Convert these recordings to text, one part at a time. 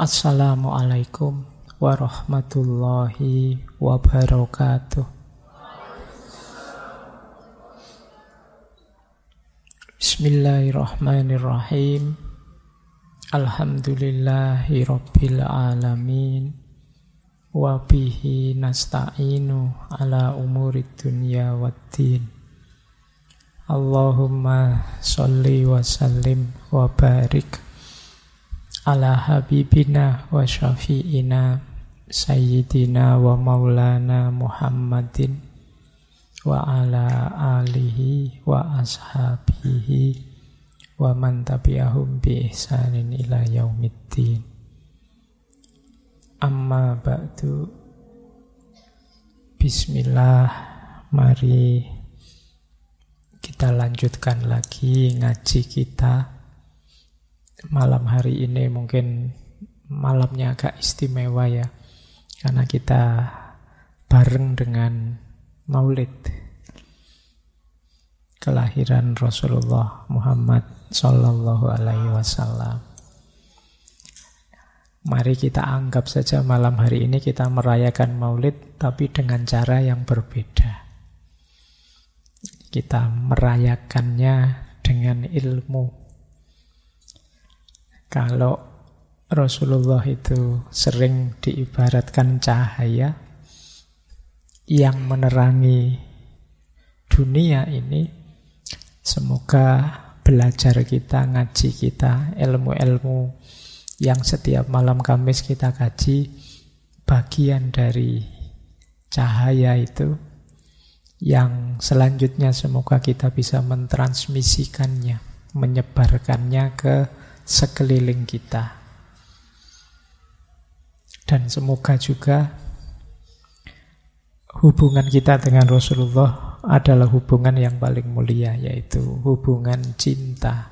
Assalamualaikum warahmatullahi wabarakatuh. Bismillahirrahmanirrahim. Alhamdulillahi rabbil alamin. Wa bihi nasta'inu ala umurid dunya waddin. Allahumma sholli wa sallim wa barik ala habibina wa syafi'ina sayyidina wa maulana Muhammadin wa ala alihi wa ashabihi wa man tabi'ahum bi ihsanin ila yaumiddin. Amma ba'du. Bismillah, mari kita lanjutkan lagi ngaji kita. Malam hari ini mungkin malamnya agak istimewa ya, karena kita bareng dengan Maulid kelahiran Rasulullah Muhammad Sallallahu Alaihi Wasallam. Mari kita anggap saja malam hari ini kita merayakan Maulid, tapi dengan cara yang berbeda. Kita merayakannya dengan ilmu. Kalau Rasulullah itu sering diibaratkan cahaya yang menerangi dunia ini, semoga belajar kita, ngaji kita, ilmu-ilmu yang setiap malam Kamis kita kaji, bagian dari cahaya itu, yang selanjutnya semoga kita bisa mentransmisikannya, menyebarkannya ke sekeliling kita. Dan semoga juga hubungan kita dengan Rasulullah adalah hubungan yang paling mulia, yaitu hubungan cinta.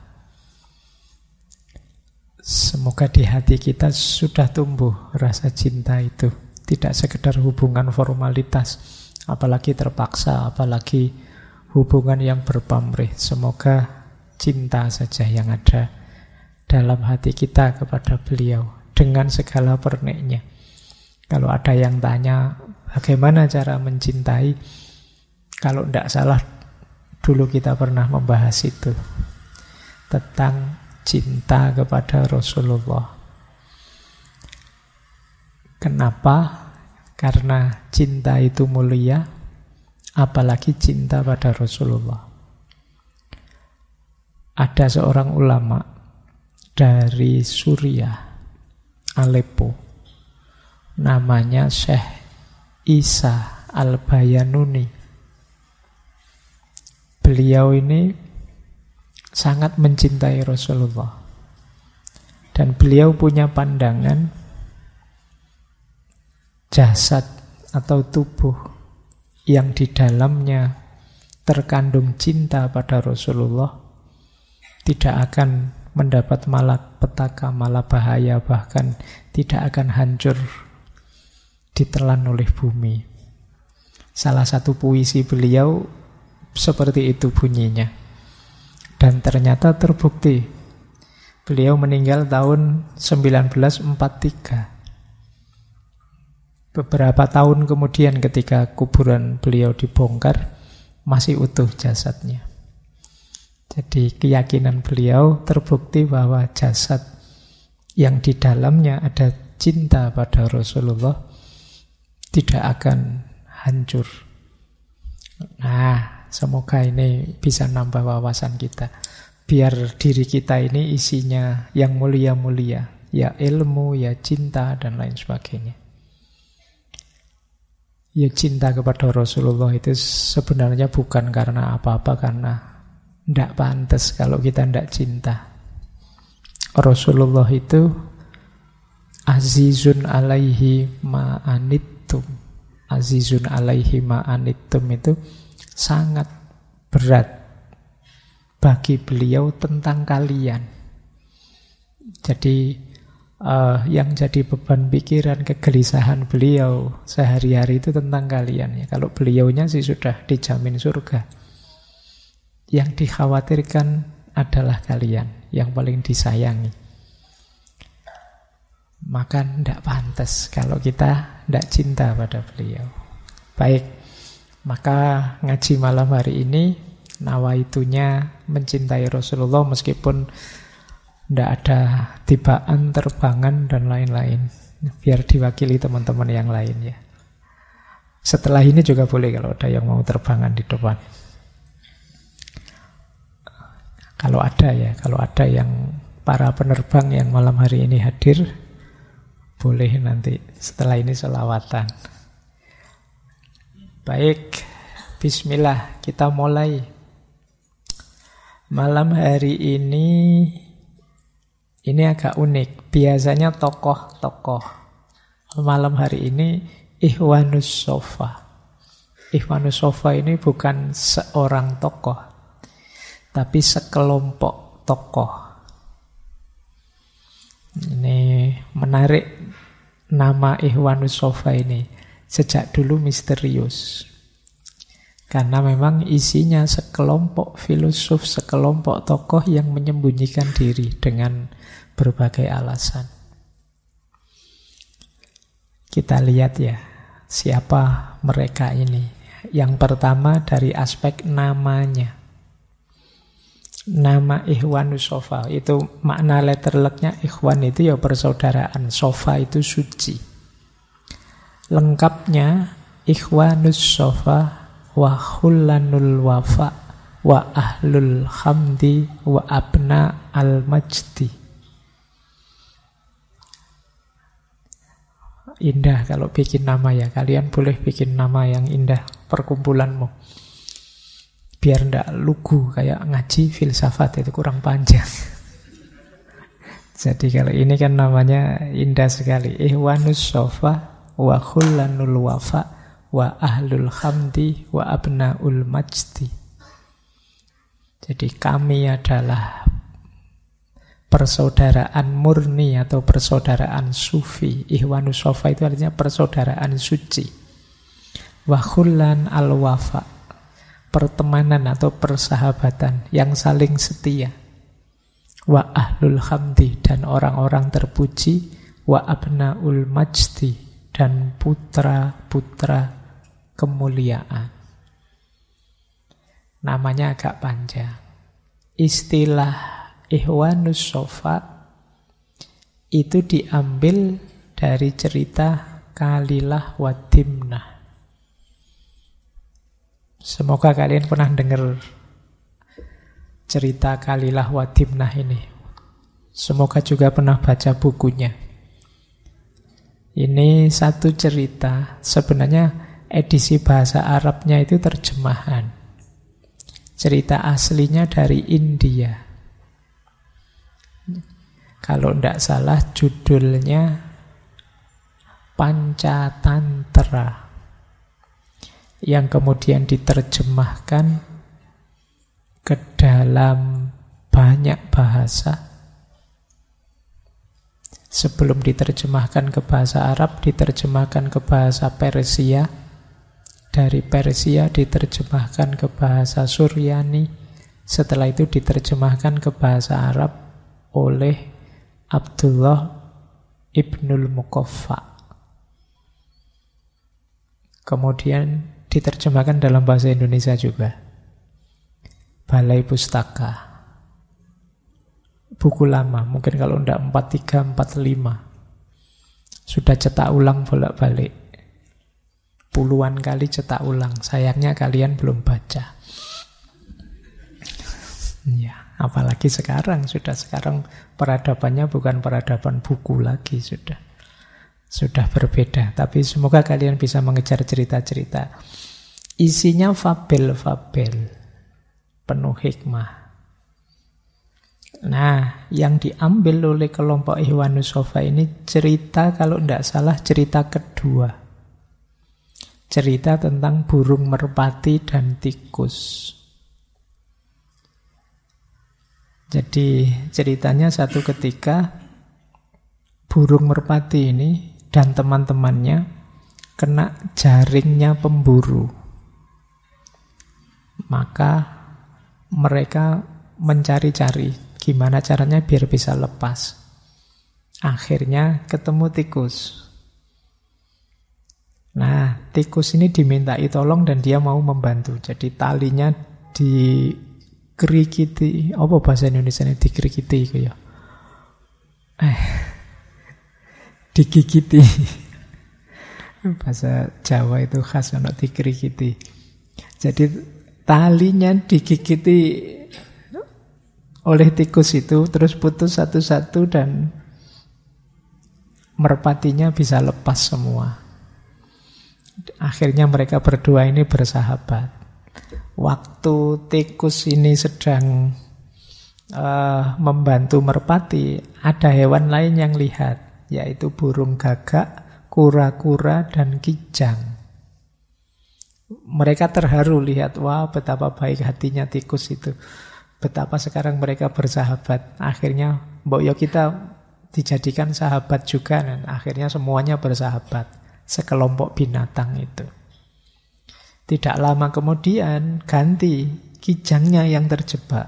Semoga di hati kita sudah tumbuh rasa cinta itu, tidak sekedar hubungan formalitas, apalagi terpaksa, apalagi hubungan yang berpamrih. Semoga cinta saja yang ada dalam hati kita kepada beliau dengan segala perniknya. Kalau ada yang tanya bagaimana cara mencintai, kalau tidak salah dulu kita pernah membahas itu, tentang cinta kepada Rasulullah. Kenapa? Karena cinta itu mulia, apalagi cinta pada Rasulullah. Ada seorang ulama dari Suriah, Aleppo, namanya Syekh Isa Al-Bayanuni. Beliau ini sangat mencintai Rasulullah, dan beliau punya pandangan jasad atau tubuh yang di dalamnya terkandung cinta pada Rasulullah tidak akan mendapat malapetaka, malabahaya, bahkan tidak akan hancur ditelan oleh bumi. Salah satu puisi beliau seperti itu bunyinya. Dan ternyata terbukti. Beliau meninggal tahun 1943. Beberapa tahun kemudian ketika kuburan beliau dibongkar, masih utuh jasadnya. Jadi keyakinan beliau terbukti bahwa jasad yang di dalamnya ada cinta pada Rasulullah tidak akan hancur. Nah, semoga ini bisa nambah wawasan kita. Biar diri kita ini isinya yang mulia-mulia, ya ilmu, ya cinta, dan lain sebagainya. Ya cinta kepada Rasulullah itu sebenarnya bukan karena apa-apa, karena tidak pantas kalau kita tidak cinta. Rasulullah itu azizun alaihi ma'anittum. Azizun alaihi ma'anittum itu sangat berat bagi beliau tentang kalian. Jadi yang jadi beban pikiran, kegelisahan beliau sehari-hari itu tentang kalian. Ya, kalau beliaunya sih sudah dijamin surga. Yang dikhawatirkan adalah kalian, yang paling disayangi. maka tidak pantas kalau kita tidak cinta pada beliau. Baik, maka ngaji malam hari ini nawaitunya mencintai Rasulullah meskipun tidak ada tibaan, terbangan, dan lain-lain. Biar diwakili teman-teman yang lain ya. Setelah ini juga boleh kalau ada yang mau terbangan di depan. Kalau ada yang para penerbang yang malam hari ini hadir, boleh nanti setelah ini selawatan. Baik, bismillah, kita mulai. Malam hari ini agak unik. Biasanya tokoh-tokoh. Malam hari ini Ikhwanus Sofa. Ikhwanus Sofa ini bukan seorang tokoh, tapi sekelompok tokoh. Ini menarik nama Ikhwanus Sofa ini. Sejak dulu misterius. Karena memang isinya sekelompok filosof, sekelompok tokoh yang menyembunyikan diri dengan berbagai alasan. Kita lihat ya, siapa mereka ini. Yang pertama dari aspek namanya. Nama Ikhwanus Sofa, itu makna letterleknya Ikhwan itu ya persaudaraan, Sofa itu suci. Lengkapnya Ikhwanus Sofa wa khullanul wafa wa ahlul hamdi wa abna al-majdi. Indah kalau bikin nama ya. Kalian boleh bikin nama yang indah perkumpulanmu. Biar ndak lugu kayak ngaji filsafat, itu kurang panjang. Jadi kalau ini kan namanya indah sekali. Ikhwanus Sofa wa khullanul wafa wa ahlul hamdi wa abnaul majdi. Jadi kami adalah persaudaraan murni atau persaudaraan sufi. Ikhwanus Sofa itu artinya persaudaraan suci. Wa khullan al wafa, pertemanan atau persahabatan yang saling setia. Wa ahlul hamdi, dan orang-orang terpuji. Wa abnaul majdi, dan putra-putra kemuliaan. Namanya agak panjang. Istilah Ikhwanus Sofa itu diambil dari cerita Kalilah wa Dimnah. Semoga kalian pernah dengar cerita Kalilah wa Dimnah ini. Semoga juga pernah baca bukunya. Ini satu cerita, sebenarnya edisi bahasa Arabnya itu terjemahan. Cerita aslinya dari India. Kalau tidak salah judulnya Pancatantra, yang kemudian diterjemahkan ke dalam banyak bahasa. Sebelum diterjemahkan ke bahasa Arab, diterjemahkan ke bahasa Persia. Dari Persia diterjemahkan ke bahasa Suryani. Setelah itu diterjemahkan ke bahasa Arab oleh Abdullah Ibnul Muqaffa. Kemudian diterjemahkan dalam bahasa Indonesia juga. Balai Pustaka. Buku lama, mungkin kalau tidak 43, 45. Sudah cetak ulang bolak-balik. Puluhan kali cetak ulang. Sayangnya kalian belum baca. Ya, apalagi sekarang. Sekarang peradabannya bukan peradaban buku lagi. Sudah berbeda. Tapi semoga kalian bisa mengejar cerita-cerita. Isinya fabel-fabel. Penuh hikmah. Nah, yang diambil oleh kelompok Ikhwanus Sofa ini cerita, kalau tidak salah, cerita kedua. Cerita tentang burung merpati dan tikus. Jadi ceritanya satu ketika burung merpati ini dan teman-temannya kena jaringnya pemburu. Maka mereka mencari-cari gimana caranya biar bisa lepas. Akhirnya ketemu tikus. Nah, tikus ini dimintai tolong dan dia mau membantu. Jadi talinya dikerikiti. Apa bahasa Indonesia ini dikerikiti itu ya? Digigiti. Bahasa Jawa itu khas untuk dikerikiti. Jadi talinya digigiti oleh tikus itu, terus putus satu-satu dan merpatinya bisa lepas semua. Akhirnya mereka berdua ini bersahabat. Waktu tikus ini sedang membantu merpati, ada hewan lain yang lihat, yaitu burung gagak, kura-kura, dan kijang. Mereka terharu lihat, wah betapa baik hatinya tikus itu. Betapa sekarang mereka bersahabat. Akhirnya, mbok yo kita dijadikan sahabat juga. Dan akhirnya semuanya bersahabat. Sekelompok binatang itu. Tidak lama kemudian ganti, kijangnya yang terjebak.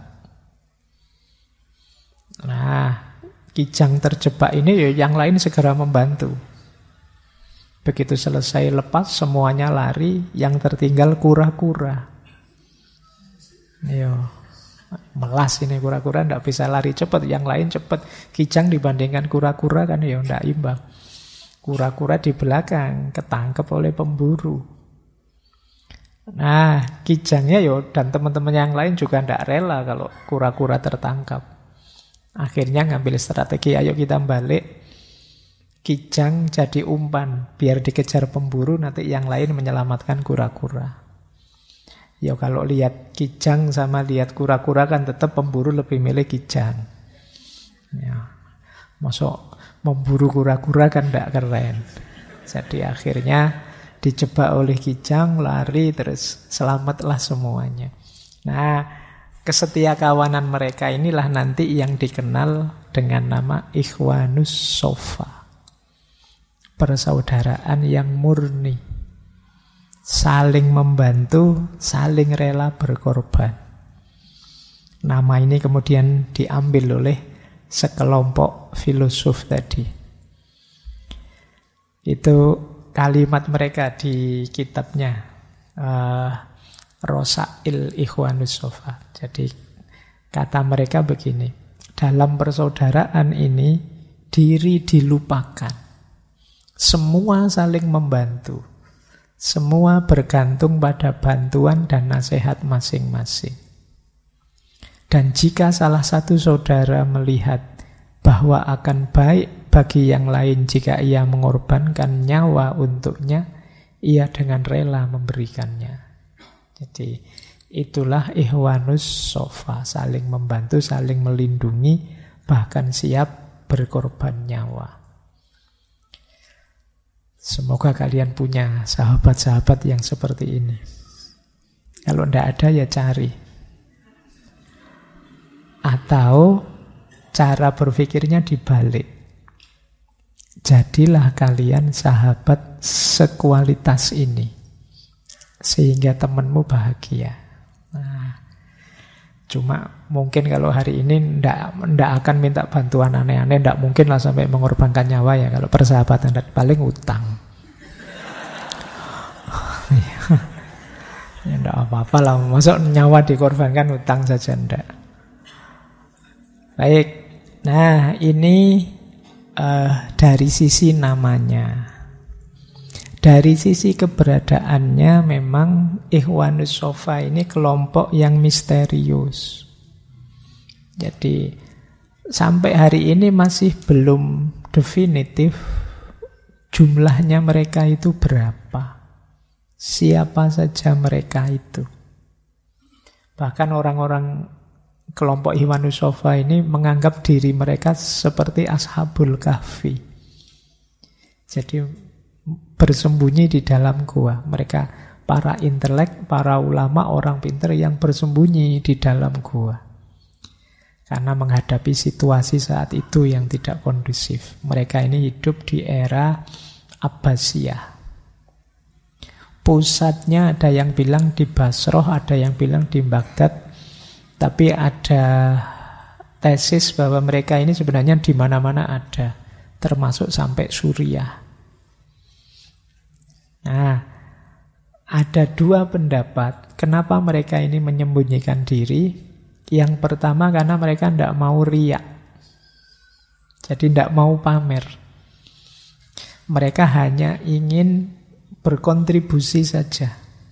Nah, kijang terjebak ini ya yang lain segera membantu. Begitu selesai lepas semuanya lari, yang tertinggal kura-kura. Yo, melas ini kura-kura tidak bisa lari cepat, yang lain cepat. Kijang dibandingkan kura-kura kan ya tidak imbang. Kura-kura di belakang, ketangkep oleh pemburu. Nah, kijangnya dan teman-teman yang lain juga tidak rela kalau kura-kura tertangkap. Akhirnya ngambil strategi, ayo kita balik. Kijang jadi umpan, biar dikejar pemburu, nanti yang lain menyelamatkan kura-kura. Ya kalau lihat kijang sama lihat kura-kura kan tetap pemburu lebih milih kijang. Ya, masuk memburu kura-kura kan tidak keren. Jadi akhirnya dijebak oleh kijang, lari, terus selamatlah semuanya. Nah, kesetia kawanan mereka inilah nanti yang dikenal dengan nama Ikhwanus Sofa. Persaudaraan yang murni. Saling membantu, saling rela berkorban. Nama ini kemudian diambil oleh sekelompok filosof tadi. Itu kalimat mereka di kitabnya Rosail Ikhwanus Sofa. Jadi kata mereka begini, dalam persaudaraan ini diri dilupakan, semua saling membantu, semua bergantung pada bantuan dan nasihat masing-masing. Dan jika salah satu saudara melihat bahwa akan baik bagi yang lain jika ia mengorbankan nyawa untuknya, ia dengan rela memberikannya. Jadi itulah Ikhwanus Sofa, saling membantu, saling melindungi, bahkan siap berkorban nyawa. Semoga kalian punya sahabat-sahabat yang seperti ini. Kalau tidak ada ya cari. Atau cara berpikirnya dibalik. Jadilah kalian sahabat sekualitas ini, sehingga temanmu bahagia. Nah, cuma mungkin kalau hari ini ndak akan minta bantuan aneh-aneh, ndak mungkin lah sampai mengorbankan nyawa ya. Kalau persahabatan paling utang. Ya ndak apa-apa lah, masuk nyawa dikorbankan, utang saja ndak. Baik, nah ini dari sisi namanya. Dari sisi keberadaannya memang Ikhwanus Sofa ini kelompok yang misterius. Jadi sampai hari ini masih belum definitif jumlahnya mereka itu berapa. Siapa saja mereka itu. Bahkan orang-orang kelompok Ikhwanus Sofa ini menganggap diri mereka seperti Ashabul Kahfi. Jadi bersembunyi di dalam gua. Mereka para intelek, para ulama, orang pintar yang bersembunyi di dalam gua. Karena menghadapi situasi saat itu yang tidak kondusif. Mereka ini hidup di era Abbasiyah. Pusatnya ada yang bilang di Basroh, ada yang bilang di Baghdad. Tapi ada tesis bahwa mereka ini sebenarnya di mana-mana ada. termasuk sampai Suriah. Nah, ada dua pendapat kenapa mereka ini menyembunyikan diri. Yang pertama karena mereka tidak mau riak. Jadi tidak mau pamer. Mereka hanya ingin berkontribusi saja.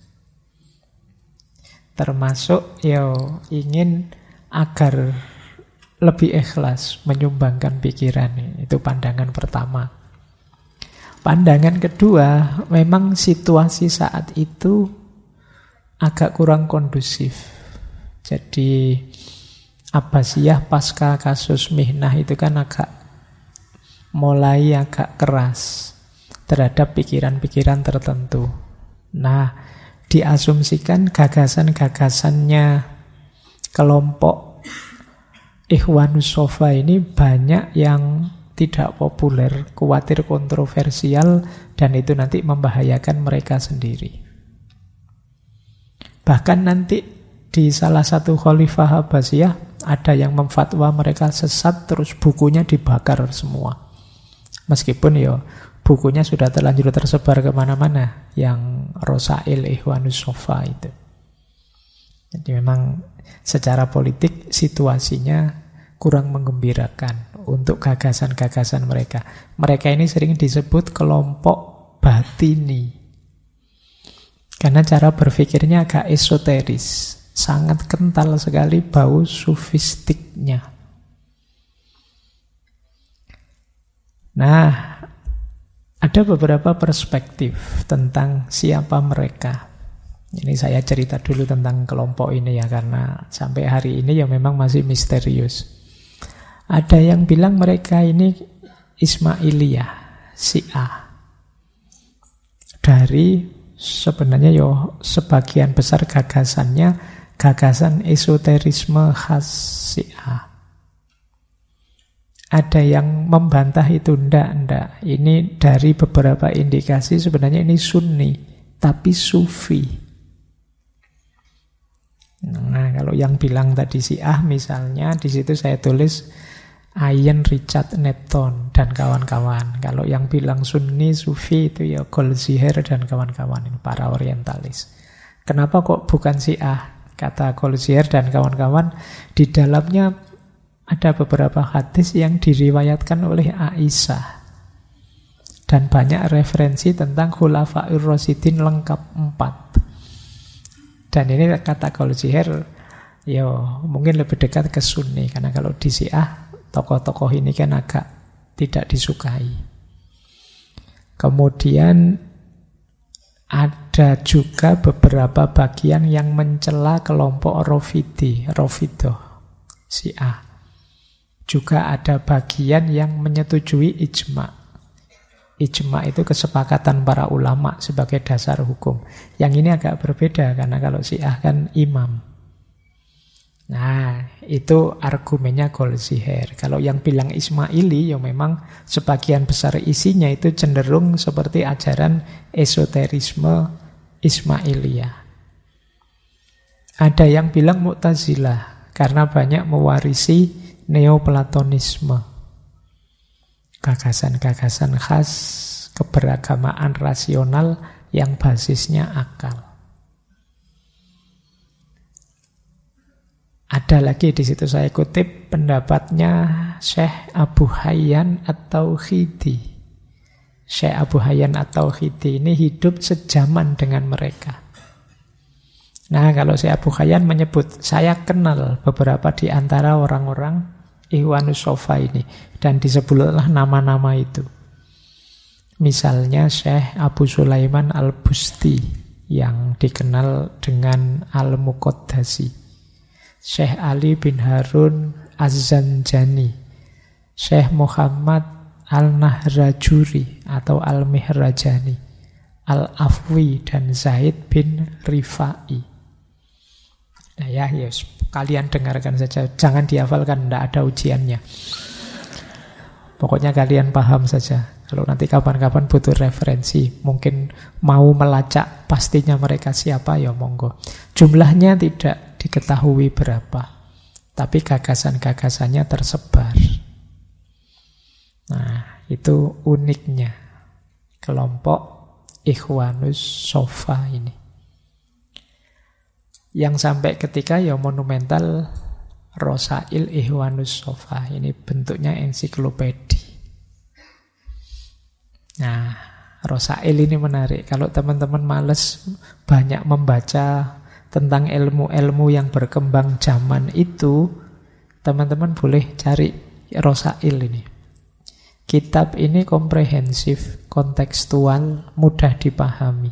Termasuk ingin agar lebih ikhlas menyumbangkan pikiran. Itu pandangan pertama. Pandangan kedua, memang situasi saat itu agak kurang kondusif. Jadi Abbasiyah pasca kasus Mihnah itu kan mulai agak keras terhadap pikiran-pikiran tertentu. Nah, diasumsikan gagasan-gagasannya kelompok Ikhwanus Shafa ini banyak yang tidak populer, khawatir kontroversial, dan itu nanti membahayakan mereka sendiri. Bahkan nanti di salah satu khalifah Abbasiyah ada yang memfatwa mereka sesat, terus bukunya dibakar semua. Meskipun bukunya sudah terlanjur tersebar kemana-mana, yang Rosail Ikhwanus Shafa itu. Jadi memang secara politik situasinya kurang menggembirakan untuk gagasan-gagasan mereka. Mereka ini sering disebut kelompok batini. Karena cara berpikirnya agak esoteris. Sangat kental sekali bau sufistiknya. Nah, ada beberapa perspektif tentang siapa mereka. Ini saya cerita dulu tentang kelompok ini ya, karena sampai hari ini memang masih misterius. Ada yang bilang mereka ini Ismailiyah, Syiah. Dari sebenarnya sebagian besar gagasannya gagasan esoterisme khas Syiah. Ada yang membantah itu, enggak. Ini dari beberapa indikasi sebenarnya ini Sunni, tapi Sufi. Nah, kalau yang bilang tadi Syiah misalnya, di situ saya tulis Ian Richard Netton dan kawan-kawan. Kalau yang bilang Sunni, Sufi itu Goldziher dan kawan-kawan, ini para orientalis. Kenapa kok bukan Syiah? Kata Goldziher dan kawan-kawan, di dalamnya ada beberapa hadis yang diriwayatkan oleh Aisyah. Dan banyak referensi tentang Khulafaur Rasyidin lengkap 4. Dan ini kata Goldziher, mungkin lebih dekat ke Sunni. Karena kalau di Syiah, tokoh-tokoh ini kan agak tidak disukai. Kemudian ada juga beberapa bagian yang mencela kelompok Rafidah, Syiah. Juga ada bagian yang menyetujui ijma'. Ijma' itu kesepakatan para ulama sebagai dasar hukum. Yang ini agak berbeda, karena kalau Syiah kan imam. Nah, itu argumennya Goldziher. Kalau yang bilang Ismaili, memang sebagian besar isinya itu cenderung seperti ajaran esoterisme Ismailiyah. Ada yang bilang Mu'tazilah, karena banyak mewarisi Neoplatonisme, gagasan-gagasan khas keberagamaan rasional yang basisnya akal. Ada lagi di situ saya kutip pendapatnya Syekh Abu Hayyan At-Tauhidi. Syekh Abu Hayyan At-Tauhidi ini hidup sejaman dengan mereka. Nah, kalau Syekh Abu Hayyan menyebut, saya kenal beberapa di antara orang-orang Ikhwanus Shafa ini, dan disebutlah nama-nama itu. Misalnya Syekh Abu Sulaiman Al-Busti yang dikenal dengan Al-Muqaddasi, Syekh Ali bin Harun Az-Zanjani, Syekh Muhammad Al-Nahrajuri atau Al-Mihrajani, Al-Afwi, dan Zaid bin Rifai. Nah kalian dengarkan saja, jangan dihafalkan, tidak ada ujiannya. Pokoknya kalian paham saja. Kalau nanti kapan-kapan butuh referensi, mungkin mau melacak pastinya mereka siapa, monggo. Jumlahnya tidak diketahui berapa, tapi gagasan-gagasannya tersebar. Nah, itu uniknya kelompok Ikhwanus Shafah ini. Yang sampai ketika ya monumental Rosail Ikhwanus Shafah. Ini bentuknya ensiklopedi. Nah, Rosail ini menarik. Kalau teman-teman males banyak membaca tentang ilmu-ilmu yang berkembang zaman itu, teman-teman boleh cari Rosail ini. Kitab ini komprehensif, kontekstual, mudah dipahami.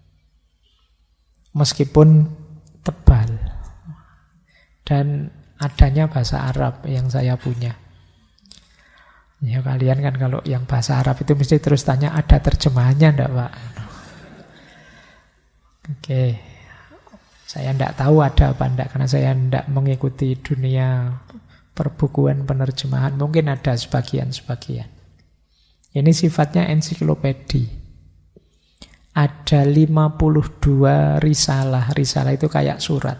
Meskipun tebal. Dan adanya bahasa Arab yang saya punya. Ya kalian kan kalau yang bahasa Arab itu mesti terus tanya ada terjemahannya enggak, Pak? Oke. Saya enggak tahu ada apa enggak karena saya enggak mengikuti dunia perbukuan penerjemahan. Mungkin ada sebagian-sebagian. Ini sifatnya ensiklopedi. Ada 52 risalah. Risalah itu kayak surat.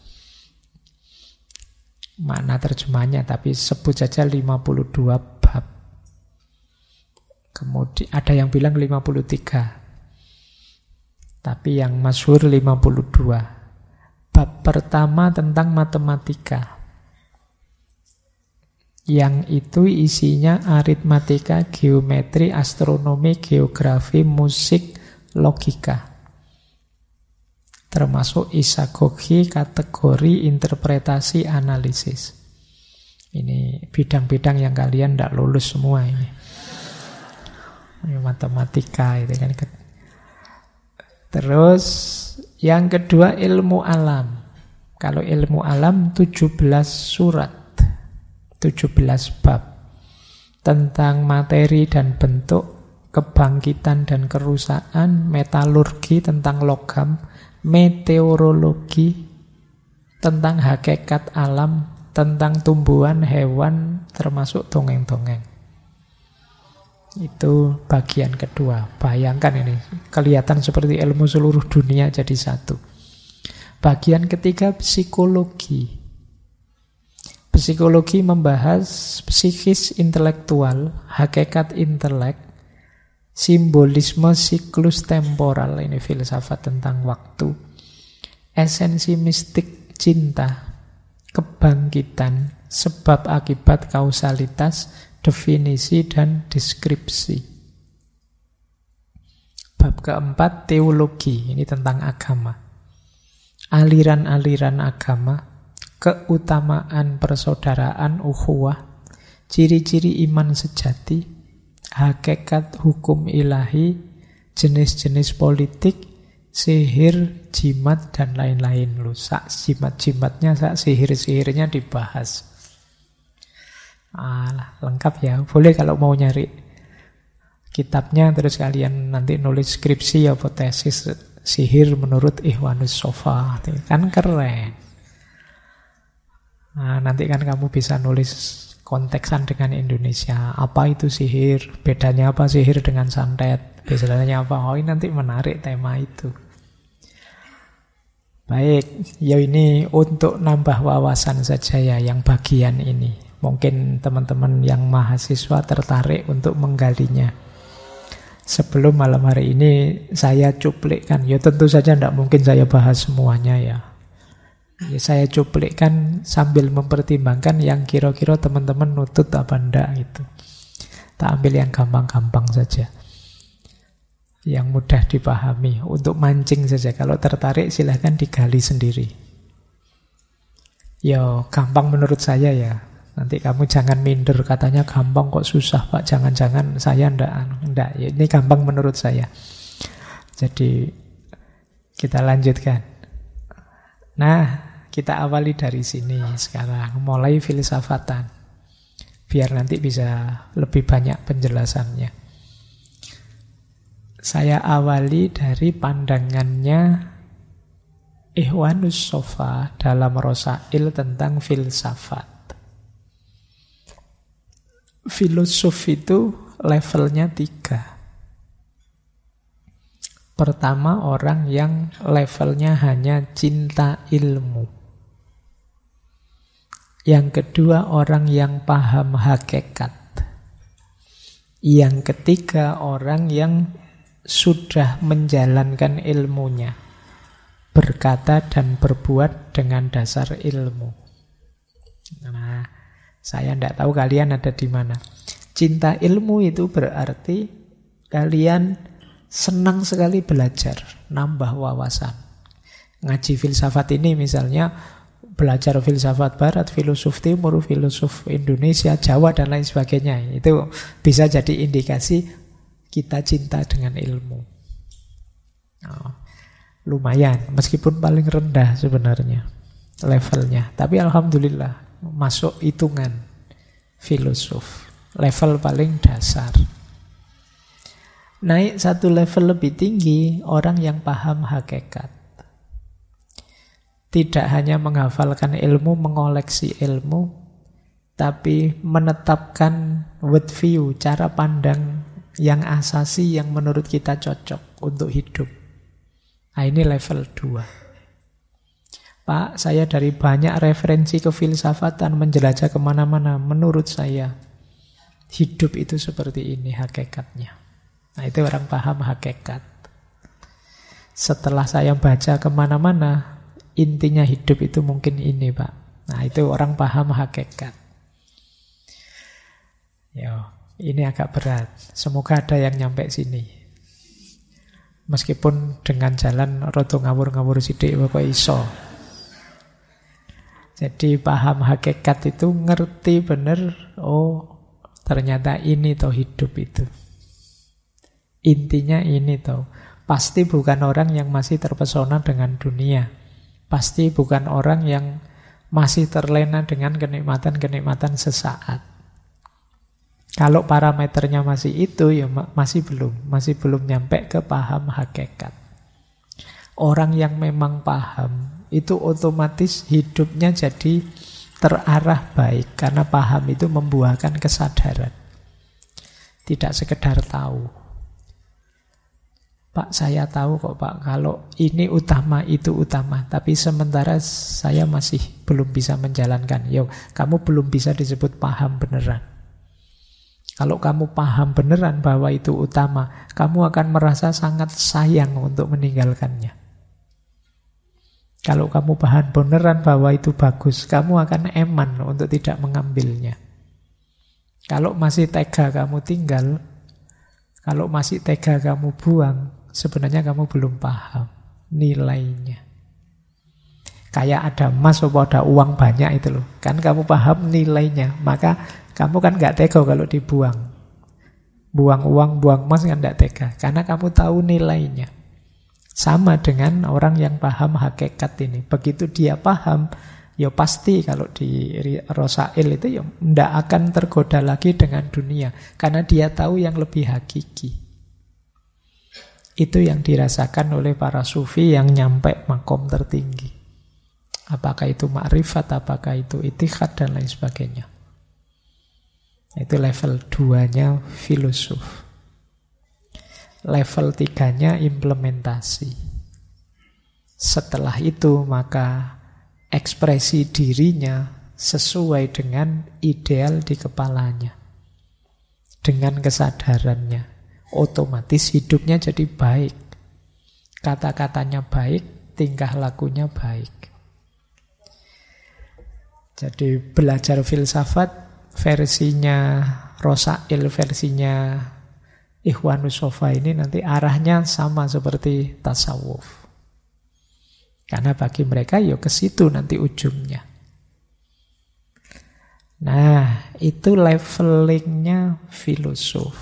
Makna terjemahannya, tapi sebut saja 52 bab. Kemudian ada yang bilang 53. Tapi yang masyhur 52. Bab pertama tentang matematika. Yang itu isinya aritmatika, geometri, astronomi, geografi, musik, logika. Termasuk isagogi, kategori, interpretasi, analisis. Ini bidang-bidang yang kalian tidak lulus semua ini. Ini matematika itu kan. Terus yang kedua ilmu alam. Kalau ilmu alam 17 surat. 17 bab tentang materi dan bentuk, kebangkitan dan kerusakan, metalurgi tentang logam, meteorologi tentang hakikat alam, tentang tumbuhan, hewan, termasuk dongeng-dongeng. Itu bagian kedua. Bayangkan ini, kelihatan seperti ilmu seluruh dunia jadi satu. Bagian ketiga psikologi. Psikologi membahas psikis intelektual, hakikat intelek, simbolisme siklus temporal, ini filsafat tentang waktu, esensi mistik cinta, kebangkitan, sebab akibat kausalitas, definisi dan deskripsi. Bab keempat teologi, ini tentang agama. Aliran-aliran agama, keutamaan persaudaraan ukhuwah, ciri-ciri iman sejati, hakikat hukum ilahi, jenis-jenis politik, sihir, jimat, dan lain-lain. Sak jimat-jimatnya, sak sihir-sihirnya dibahas. Lengkap ya. Boleh kalau mau nyari kitabnya, terus kalian nanti nulis skripsi atau tesis sihir menurut Ikhwanus Shafah. Kan keren. Nanti kan kamu bisa nulis konteksan dengan Indonesia. Apa itu sihir? Bedanya apa sihir dengan santet? Bedanya apa? Oh, ini nanti menarik tema itu. Baik, ya ini untuk nambah wawasan saja ya yang bagian ini. Mungkin teman-teman yang mahasiswa tertarik untuk menggalinya. Sebelum malam hari ini saya cuplikkan. Ya tentu saja tidak mungkin saya bahas semuanya ya. Ya, saya cuplikkan sambil mempertimbangkan yang kira-kira teman-teman nutut apa enggak gitu. Tak ambil yang gampang-gampang saja, yang mudah dipahami, untuk mancing saja. Kalau tertarik silahkan digali sendiri. Ya gampang menurut saya ya. Nanti kamu jangan minder, katanya gampang kok susah Pak. Jangan-jangan saya enggak. Ya, ini gampang menurut saya. Jadi kita lanjutkan. Nah, kita awali dari sini sekarang, mulai filsafatan, biar nanti bisa lebih banyak penjelasannya. Saya awali dari pandangannya Ikhwanus Shafah dalam Rosail tentang filsafat. Filosof itu levelnya 3. Pertama, orang yang levelnya hanya cinta ilmu. Yang kedua, orang yang paham hakikat. Yang ketiga, orang yang sudah menjalankan ilmunya, berkata dan berbuat dengan dasar ilmu. Nah, saya tidak tahu kalian ada di mana. Cinta ilmu itu berarti kalian senang sekali belajar, nambah wawasan. Ngaji filsafat ini misalnya, belajar filsafat barat, filosof timur, filosof Indonesia, Jawa, dan lain sebagainya. Itu bisa jadi indikasi kita cinta dengan ilmu. Lumayan, meskipun paling rendah sebenarnya levelnya. Tapi alhamdulillah, masuk hitungan filosof. Level paling dasar. Naik satu level lebih tinggi, orang yang paham hakikat. Tidak hanya menghafalkan ilmu, mengoleksi ilmu, tapi menetapkan world view, cara pandang yang asasi yang menurut kita cocok untuk hidup. Nah, ini level 2. Pak, saya dari banyak referensi kefilsafatan menjelajah kemana-mana. Menurut saya, hidup itu seperti ini hakikatnya. Nah, itu orang paham hakikat. Setelah saya baca kemana-mana, intinya hidup itu mungkin ini, Pak. Nah, itu orang paham hakikat. Yo, ini agak berat. Semoga ada yang nyampe sini. Meskipun dengan jalan rodo ngawur-ngawur sidik pokok iso. Jadi paham hakikat itu ngerti bener, oh ternyata ini toh hidup itu. Intinya ini toh. Pasti bukan orang yang masih terpesona dengan dunia. Pasti bukan orang yang masih terlena dengan kenikmatan-kenikmatan sesaat. Kalau parameternya masih itu, ya masih belum nyampe ke paham hakikat. Orang yang memang paham, itu otomatis hidupnya jadi terarah baik, karena paham itu membuahkan kesadaran. Tidak sekedar tahu. Pak, saya tahu kok Pak, kalau ini utama, itu utama. Tapi sementara saya masih belum bisa menjalankan. Yo, kamu belum bisa disebut paham beneran. Kalau kamu paham beneran bahwa itu utama, kamu akan merasa sangat sayang untuk meninggalkannya. Kalau kamu paham beneran bahwa itu bagus, kamu akan eman untuk tidak mengambilnya. Kalau masih tega kamu tinggal, kalau masih tega kamu buang, sebenarnya kamu belum paham nilainya. Kayak ada emas atau ada uang banyak itu loh. Kan kamu paham nilainya, maka kamu kan gak tega kalau dibuang. Buang uang, buang emas kan gak tega, karena kamu tahu nilainya. Sama dengan orang yang paham hakikat ini. Begitu dia paham, ya pasti kalau di Rosail itu ya tidak akan tergoda lagi dengan dunia, karena dia tahu yang lebih hakiki. Itu yang dirasakan oleh para sufi yang nyampe makom tertinggi. Apakah itu makrifat, apakah itu itikad, dan lain sebagainya. Itu level 2-nya filosof. Level 3-nya implementasi. Setelah itu maka ekspresi dirinya sesuai dengan ideal di kepalanya. Dengan kesadarannya. Otomatis hidupnya jadi baik. Kata-katanya baik, tingkah lakunya baik. Jadi belajar filsafat versinya Rosail, versinya Ikhwanus Sofa ini nanti arahnya sama seperti tasawuf. Karena bagi mereka ya ke situ nanti ujungnya. Nah, itu levelingnya filosof.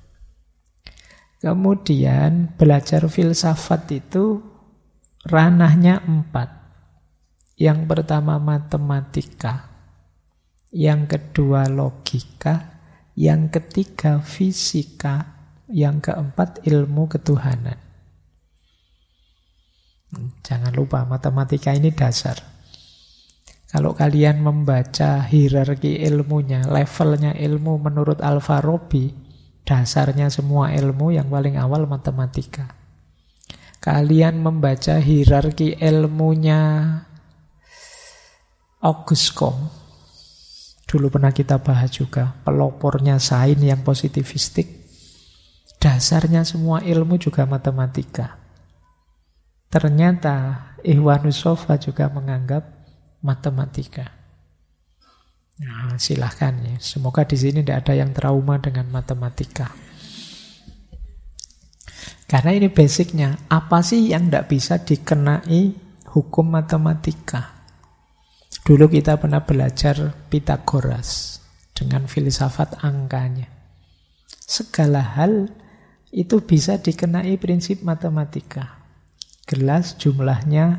Kemudian belajar filsafat itu ranahnya 4. Yang pertama matematika, yang kedua logika, yang ketiga fisika, yang keempat ilmu ketuhanan. Jangan lupa matematika ini dasar. Kalau kalian membaca hierarki ilmunya, levelnya ilmu menurut Al-Farabi, dasarnya semua ilmu yang paling awal matematika. Kalian membaca hierarki ilmunya Auguste Comte, dulu pernah kita bahas juga, pelopornya sains yang positivistik, dasarnya semua ilmu juga matematika. Ternyata Ikhwanus Shafa juga menganggap matematika. Nah, silahkan ya. Semoga di sini tidak ada yang trauma dengan matematika. Karena ini basicnya. Apa sih yang tidak bisa dikenai hukum matematika? Dulu kita pernah belajar Pythagoras dengan filsafat angkanya. Segala hal itu bisa dikenai prinsip matematika. Gelas jumlahnya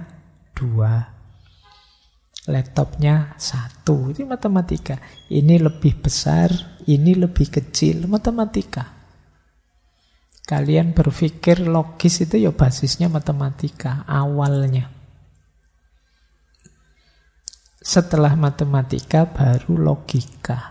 2. Laptopnya 1. Itu matematika. Ini lebih besar, ini lebih kecil. Matematika. Kalian berpikir logis itu ya basisnya matematika. Awalnya. Setelah matematika baru logika.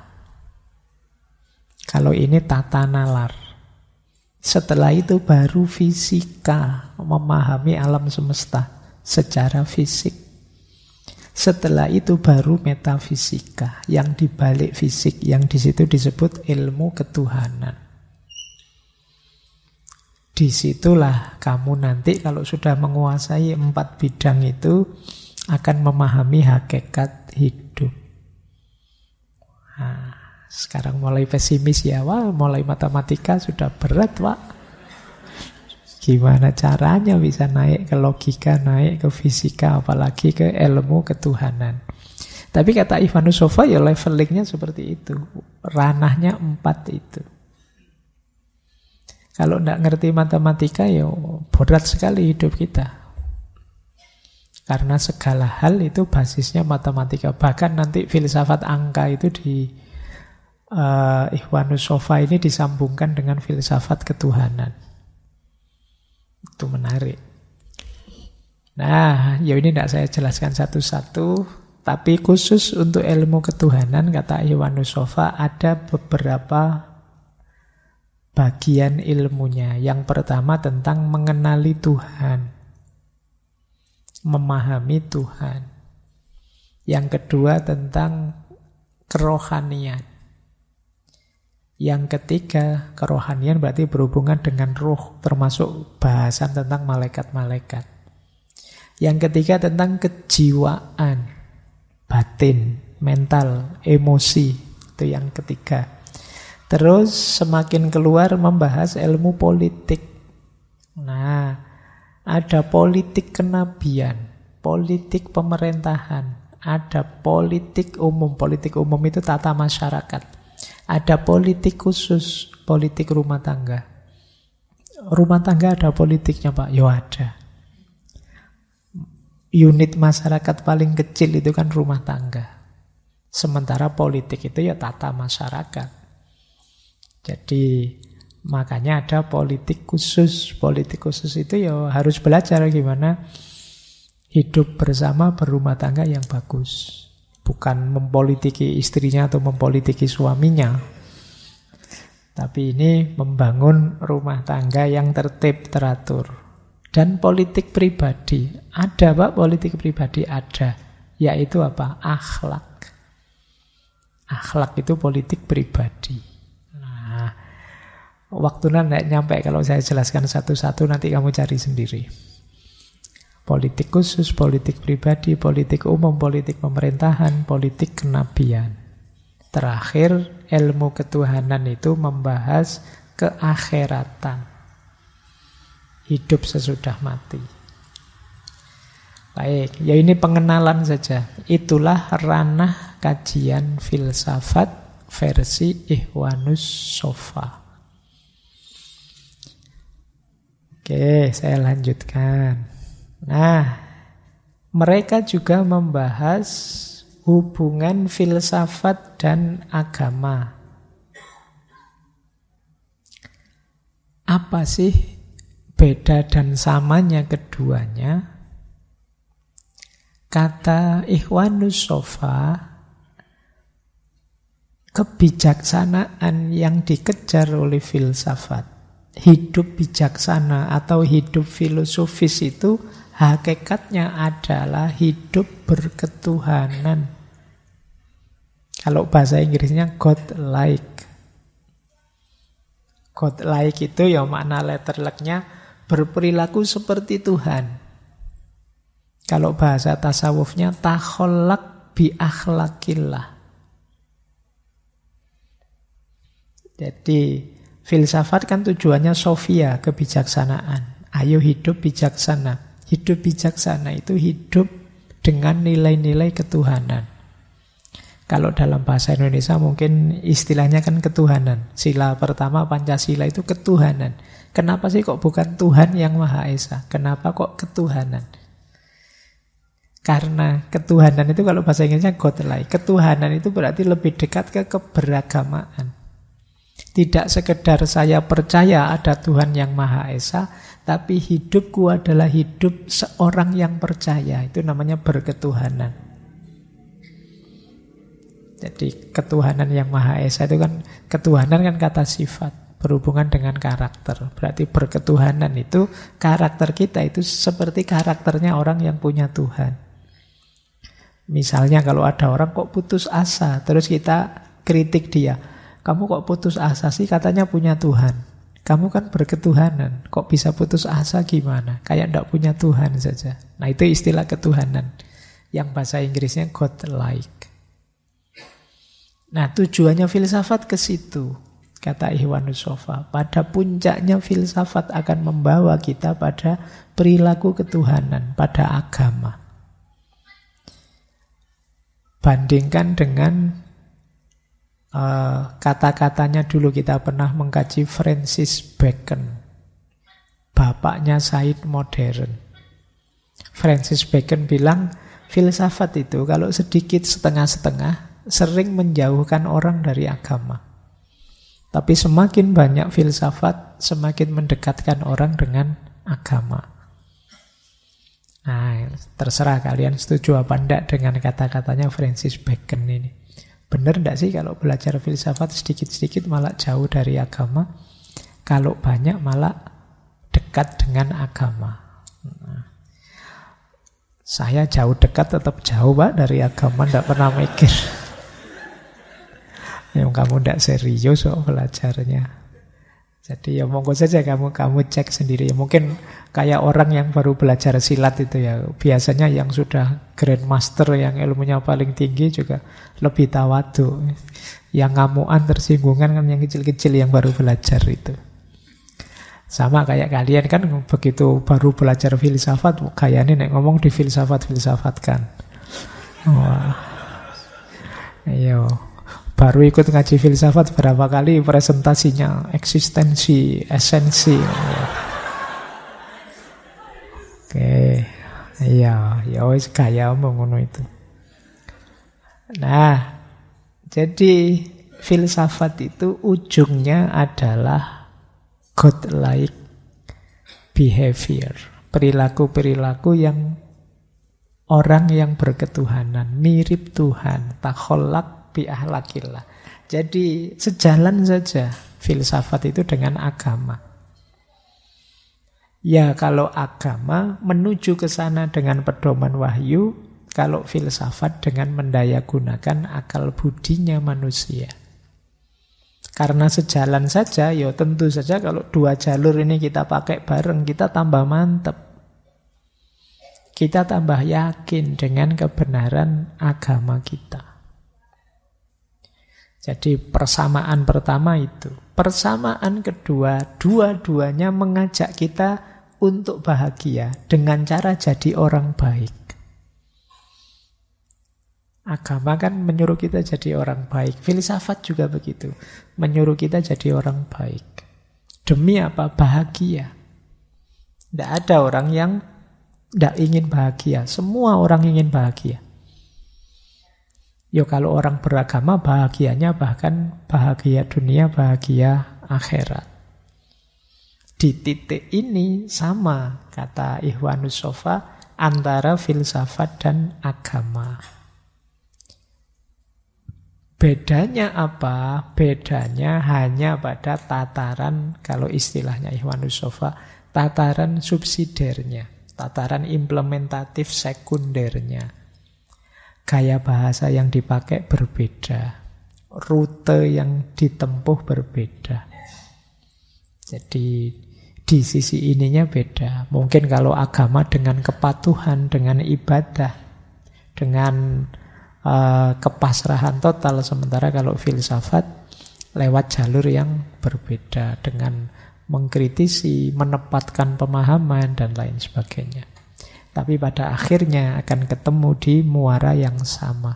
Kalau ini tata nalar. Setelah itu baru fisika, memahami alam semesta secara fisik. Setelah itu baru metafisika, yang dibalik fisik, yang di situ disebut ilmu ketuhanan. Disitulah kamu nanti kalau sudah menguasai 4 bidang itu akan memahami hakikat hidup. Nah, sekarang mulai pesimis ya, wah mulai matematika sudah berat Pak. Gimana caranya bisa naik ke logika, naik ke fisika, apalagi ke ilmu ketuhanan. Tapi kata Ikhwanus Shafa ya levelingnya seperti itu. Ranahnya 4 itu. Kalau tidak ngerti matematika ya berat sekali hidup kita. Karena segala hal itu basisnya matematika. Bahkan nanti filsafat angka itu di Ikhwanus Shafa ini disambungkan dengan filsafat ketuhanan. Itu menarik. Nah, ya ini tidak saya jelaskan satu-satu, tapi khusus untuk ilmu ketuhanan kata Ikhwanus Shafa ada beberapa bagian ilmunya. Yang pertama tentang mengenali Tuhan, memahami Tuhan. Yang kedua tentang kerohanian. Yang ketiga, kerohanian berarti berhubungan dengan roh, termasuk bahasan tentang malaikat-malaikat. Yang ketiga tentang kejiwaan, batin, mental, emosi. Itu yang ketiga. Terus semakin keluar membahas ilmu politik. Nah, ada politik kenabian, politik pemerintahan, ada politik umum. Politik umum itu tata masyarakat. Ada politik khusus, politik rumah tangga. Rumah tangga ada politiknya Pak? Ya ada. Unit masyarakat paling kecil itu kan rumah tangga. Sementara politik itu ya tata masyarakat. Jadi makanya ada politik khusus. Politik khusus itu ya harus belajar gimana hidup bersama berumah tangga yang bagus. Bukan mempolitiki istrinya atau mempolitiki suaminya. Tapi ini membangun rumah tangga yang tertib, teratur. Dan politik pribadi. Ada Pak, politik pribadi ada. Yaitu apa? Akhlak. Akhlak itu politik pribadi. Nah, waktunya tidak nyampe kalau saya jelaskan satu-satu, nanti kamu cari sendiri. Politik khusus, politik pribadi, politik umum, politik pemerintahan, politik kenabian. Terakhir, ilmu ketuhanan itu membahas keakhiratan. Hidup sesudah mati. Baik, ya ini pengenalan saja. Itulah ranah kajian filsafat versi Ikhwanus Shafa. Oke, saya lanjutkan. Nah, mereka juga membahas hubungan filsafat dan agama. Apa sih beda dan samanya keduanya? Kata Ikhwanus Shafa, kebijaksanaan yang dikejar oleh filsafat, hidup bijaksana atau hidup filosofis itu hakikatnya adalah hidup berketuhanan. Kalau bahasa Inggrisnya God-like. God-like itu ya makna letterleknya berperilaku seperti Tuhan. Kalau bahasa tasawufnya takhollak bi akhlakillah. Jadi filsafat kan tujuannya sofia, kebijaksanaan. Ayo hidup bijaksana. Hidup bijaksana itu hidup dengan nilai-nilai ketuhanan. Kalau dalam bahasa Indonesia mungkin istilahnya kan ketuhanan. Sila pertama Pancasila itu ketuhanan. Kenapa sih kok bukan Tuhan yang Maha Esa? Kenapa kok ketuhanan? Karena ketuhanan itu kalau bahasa Inggrisnya godlike. Ketuhanan itu berarti lebih dekat ke keberagamaan. Tidak sekedar saya percaya ada Tuhan yang Maha Esa, tapi hidupku adalah hidup seorang yang percaya. Itu namanya berketuhanan. Jadi ketuhanan yang Maha Esa itu kan, ketuhanan kan kata sifat, berhubungan dengan karakter. Berarti berketuhanan itu karakter kita itu seperti karakternya orang yang punya Tuhan. Misalnya kalau ada orang kok putus asa, terus kita kritik dia. Kamu kok putus asa sih, katanya punya Tuhan. Kamu kan berketuhanan, kok bisa putus asa gimana? Kayak tidak punya Tuhan saja. Nah itu istilah ketuhanan, yang bahasa Inggrisnya God-like. Nah tujuannya filsafat ke situ, kata Ikhwanus Shafa. Pada puncaknya filsafat akan membawa kita pada perilaku ketuhanan, pada agama. Bandingkan dengan kata-katanya dulu kita pernah mengkaji Francis Bacon, bapaknya Said modern. Francis Bacon bilang filsafat itu kalau sedikit setengah-setengah sering menjauhkan orang dari agama. Tapi semakin banyak filsafat semakin mendekatkan orang dengan agama. Nah, terserah kalian setuju apa enggak dengan kata-katanya Francis Bacon ini. Benar enggak sih kalau belajar filsafat sedikit-sedikit malah jauh dari agama? Kalau banyak malah dekat dengan agama. Nah, saya jauh dekat tetap jauh Pak dari agama, enggak pernah mikir. Yang kamu enggak serius kok belajarnya. Jadi ya monggo saja kamu cek sendiri. Mungkin kayak orang yang baru belajar silat itu ya. Biasanya yang sudah grandmaster, yang ilmunya paling tinggi juga lebih tawadu. Yang ngamuan, tersinggungan kan yang kecil-kecil yang baru belajar itu. Sama kayak kalian kan begitu baru belajar filsafat, kayaknya nek ngomong di filsafat-filsafatkan. Wah. Ayo. Baru ikut ngaji filsafat berapa kali presentasinya, eksistensi, esensi. Oke, iya, ya wis kaya ngono itu. Nah, jadi filsafat itu ujungnya adalah godlike behavior, perilaku-perilaku yang orang yang berketuhanan, mirip Tuhan, takhollak bi akhlakillah. Jadi sejalan saja filsafat itu dengan agama. Ya kalau agama menuju ke sana dengan pedoman wahyu, kalau filsafat dengan mendayagunakan akal budinya manusia. Karena sejalan saja, ya tentu saja kalau dua jalur ini kita pakai bareng, kita tambah mantep. Kita tambah yakin dengan kebenaran agama kita. Jadi persamaan pertama itu. Persamaan kedua, dua-duanya mengajak kita untuk bahagia dengan cara jadi orang baik. Agama kan menyuruh kita jadi orang baik. Filsafat juga begitu. Menyuruh kita jadi orang baik. Demi apa? Bahagia. Tidak ada orang yang tidak ingin bahagia. Semua orang ingin bahagia. Ya kalau orang beragama bahagianya bahkan bahagia dunia, bahagia akhirat. Di titik ini sama kata Ikhwanus Shafa antara filsafat dan agama. Bedanya apa? Bedanya hanya pada tataran, kalau istilahnya Ikhwanus Shafa, tataran subsidiarnya, tataran implementatif sekundernya. gaya bahasa yang dipakai berbeda, rute yang ditempuh berbeda. Jadi di sisi ininya beda. Mungkin kalau agama dengan kepatuhan, dengan ibadah, dengan kepasrahan total, sementara kalau filsafat lewat jalur yang berbeda, dengan mengkritisi, menempatkan pemahaman, dan lain sebagainya. Tapi pada akhirnya akan ketemu di muara yang sama,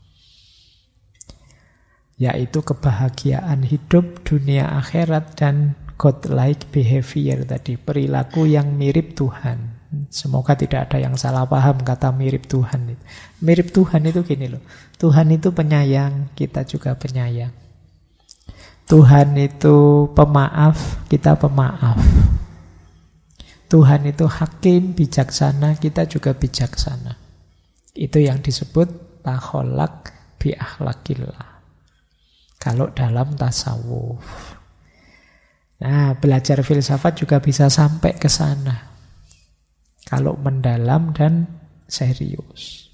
yaitu kebahagiaan hidup, dunia akhirat, dan godlike behavior tadi, perilaku yang mirip Tuhan. Semoga tidak ada yang salah paham kata mirip Tuhan. Mirip Tuhan itu gini loh, Tuhan itu penyayang, kita juga penyayang. Tuhan itu pemaaf, kita pemaaf. Tuhan itu hakim, bijaksana, kita juga bijaksana. Itu yang disebut takholak bi akhlakillah kalau dalam tasawuf. Nah, belajar filsafat juga bisa sampai ke sana kalau mendalam dan serius.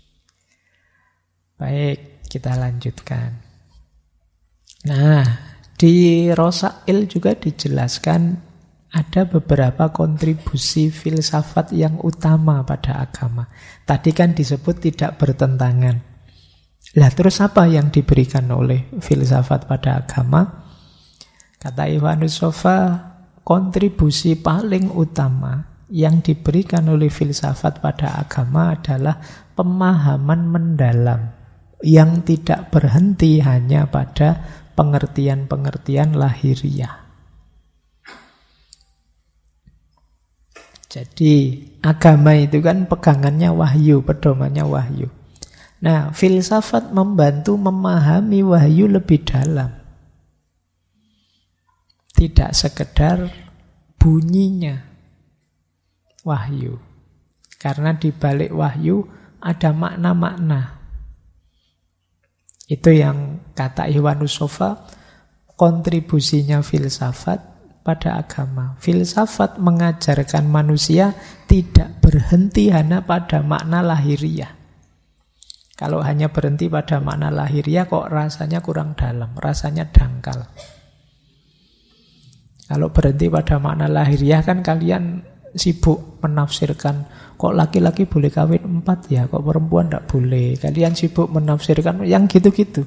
Baik, kita lanjutkan. Nah, di Rosail juga dijelaskan ada beberapa kontribusi filsafat yang utama pada agama. Tadi kan disebut tidak bertentangan. Lah terus apa yang diberikan oleh filsafat pada agama? Kata Iwanus Sofa, kontribusi paling utama yang diberikan oleh filsafat pada agama adalah pemahaman mendalam yang tidak berhenti hanya pada pengertian-pengertian lahiriah. Jadi agama itu kan pegangannya wahyu, pedomannya wahyu. Nah, filsafat membantu memahami wahyu lebih dalam. Tidak sekedar bunyinya wahyu. Karena di balik wahyu ada makna-makna. Itu yang kata Iwanus Sofa, kontribusinya filsafat pada agama. Filsafat mengajarkan manusia tidak berhenti hanya pada makna lahiriah. Kalau hanya berhenti pada makna lahiriah kok rasanya kurang dalam, rasanya dangkal. Kalau berhenti pada makna lahiriah kan kalian sibuk menafsirkan, kok laki-laki boleh kawin 4 ya, kok perempuan tidak boleh. Kalian sibuk menafsirkan yang gitu-gitu.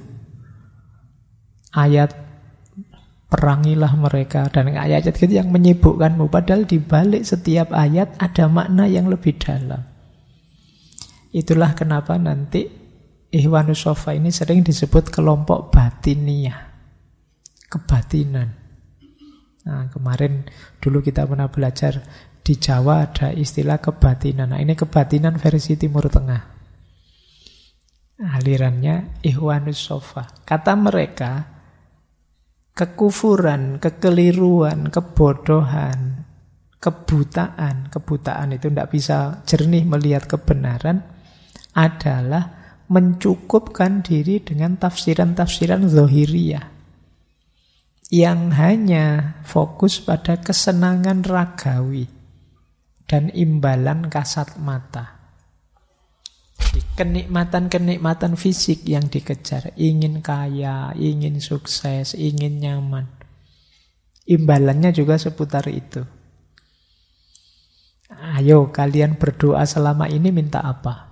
Ayat perangilah mereka dan ayat-ayat gitu yang menyibukkanmu. Padahal di balik setiap ayat ada makna yang lebih dalam. Itulah kenapa nanti Ikhwanus Sofa ini sering disebut kelompok batiniah, kebatinan. Nah, kemarin dulu kita pernah belajar di Jawa ada istilah kebatinan. Nah, ini kebatinan versi Timur Tengah. Alirannya Ikhwanus Sofa. Kata mereka, kekufuran, kekeliruan, kebodohan, kebutaan itu tidak bisa jernih melihat kebenaran adalah mencukupkan diri dengan tafsiran-tafsiran zahiriyah yang hanya fokus pada kesenangan ragawi dan imbalan kasat mata. Kenikmatan-kenikmatan fisik yang dikejar, ingin kaya, ingin sukses, ingin nyaman. Imbalannya juga seputar itu. Ayo kalian berdoa selama ini minta apa?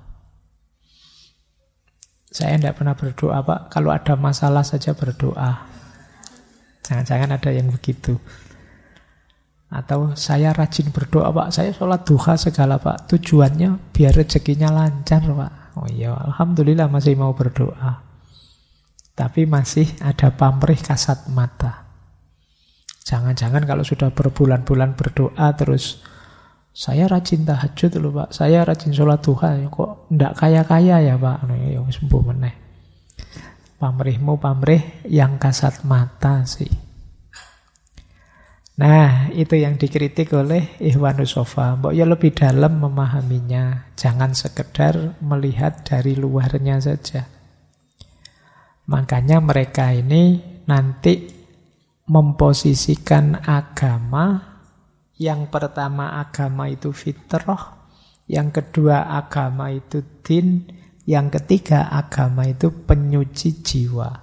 Saya tidak pernah berdoa, Pak. Kalau ada masalah saja berdoa. Jangan-jangan ada yang begitu. Atau saya rajin berdoa, Pak. Saya sholat duha segala, Pak. Tujuannya biar rezekinya lancar, Pak. Oh iya, alhamdulillah masih mau berdoa. Tapi masih ada pamrih kasat mata. Jangan-jangan kalau sudah berbulan-bulan berdoa terus, saya rajin tahajud loh Pak, saya rajin sholat duha, kok ndak kaya-kaya ya Pak? Ya sembuh meneh. Pamrihmu pamrih yang kasat mata sih. Nah, itu yang dikritik oleh Ikhwanus Sofa. Mbok ya lebih dalam memahaminya, jangan sekedar melihat dari luarnya saja. Makanya mereka ini nanti memposisikan agama. Yang pertama agama itu fitrah, yang kedua agama itu din, Yang ketiga, agama itu penyuci jiwa.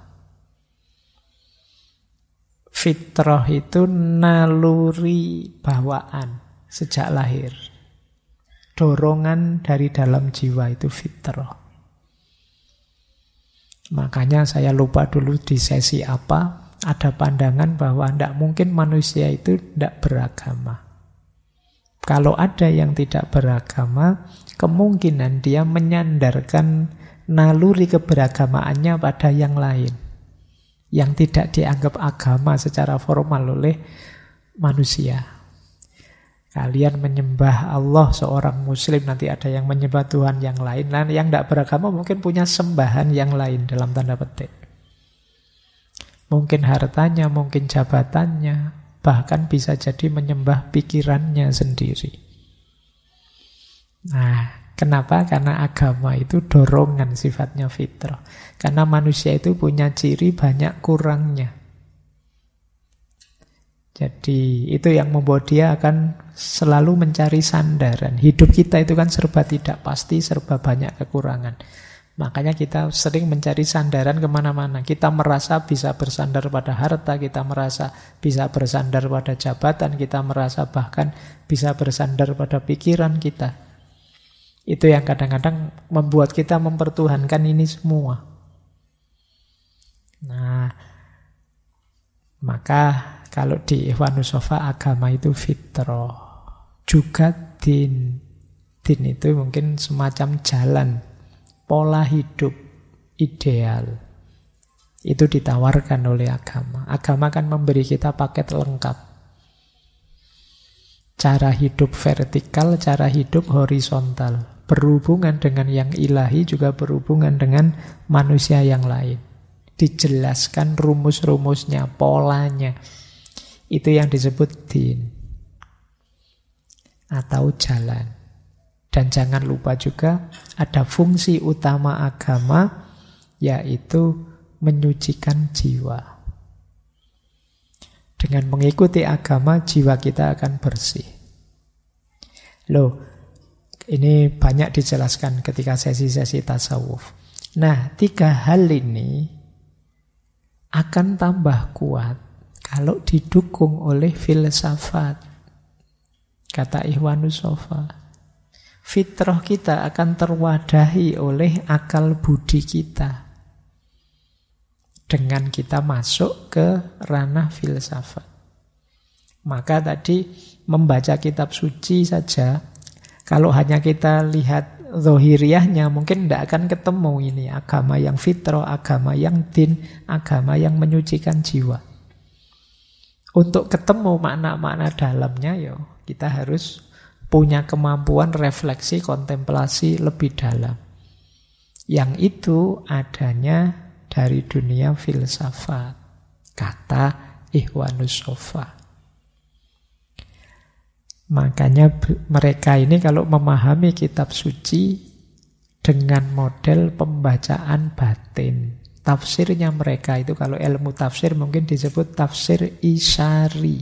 Fitrah itu naluri bawaan sejak lahir. Dorongan dari dalam jiwa itu fitrah. Makanya saya lupa dulu di sesi apa, ada pandangan bahwa tidak mungkin manusia itu tidak beragama. Kalau ada yang tidak beragama, kemungkinan dia menyandarkan naluri keberagamaannya pada yang lain, yang tidak dianggap agama secara formal oleh manusia. Kalian menyembah Allah seorang muslim, nanti ada yang menyembah Tuhan yang lain. Dan yang tidak beragama mungkin punya sembahan yang lain dalam tanda petik. Mungkin hartanya, mungkin jabatannya, bahkan bisa jadi menyembah pikirannya sendiri. Nah, kenapa? Karena agama itu dorongan, sifatnya fitrah. Karena manusia itu punya ciri banyak kurangnya. Jadi itu yang membuat dia akan selalu mencari sandaran. Hidup kita itu kan serba tidak pasti, serba banyak kekurangan. Makanya kita sering mencari sandaran kemana-mana. Kita merasa bisa bersandar pada harta, kita merasa bisa bersandar pada jabatan, kita merasa bahkan bisa bersandar pada pikiran kita. Itu yang kadang-kadang membuat kita mempertuhankan ini semua. Nah, maka kalau di Ikhwanus Shafa agama itu fitrah. Juga din. Din itu mungkin semacam jalan, pola hidup ideal. Itu ditawarkan oleh agama. Agama kan memberi kita paket lengkap. Cara hidup vertikal, cara hidup horizontal. Berhubungan dengan yang ilahi, juga berhubungan dengan manusia yang lain. Dijelaskan rumus-rumusnya, polanya. Itu yang disebut din atau jalan. Dan jangan lupa juga ada fungsi utama agama, yaitu menyucikan jiwa. Dengan mengikuti agama, jiwa kita akan bersih. Loh, ini banyak dijelaskan ketika sesi-sesi tasawuf. Nah, 3 hal ini akan tambah kuat kalau didukung oleh filsafat. Kata Ikhwanus Shafa, fitrah kita akan terwadahi oleh akal budi kita dengan kita masuk ke ranah filsafat. Maka tadi membaca kitab suci saja, kalau hanya kita lihat zahiriyahnya, mungkin tidak akan ketemu ini agama yang fitrah, agama yang din, agama yang menyucikan jiwa. Untuk ketemu makna-makna dalamnya, kita harus punya kemampuan refleksi, kontemplasi lebih dalam. Yang itu adanya dari dunia filsafat, kata Ikhwanus Shafa. Makanya mereka ini kalau memahami kitab suci dengan model pembacaan batin. Tafsirnya mereka itu kalau ilmu tafsir mungkin disebut tafsir isyari.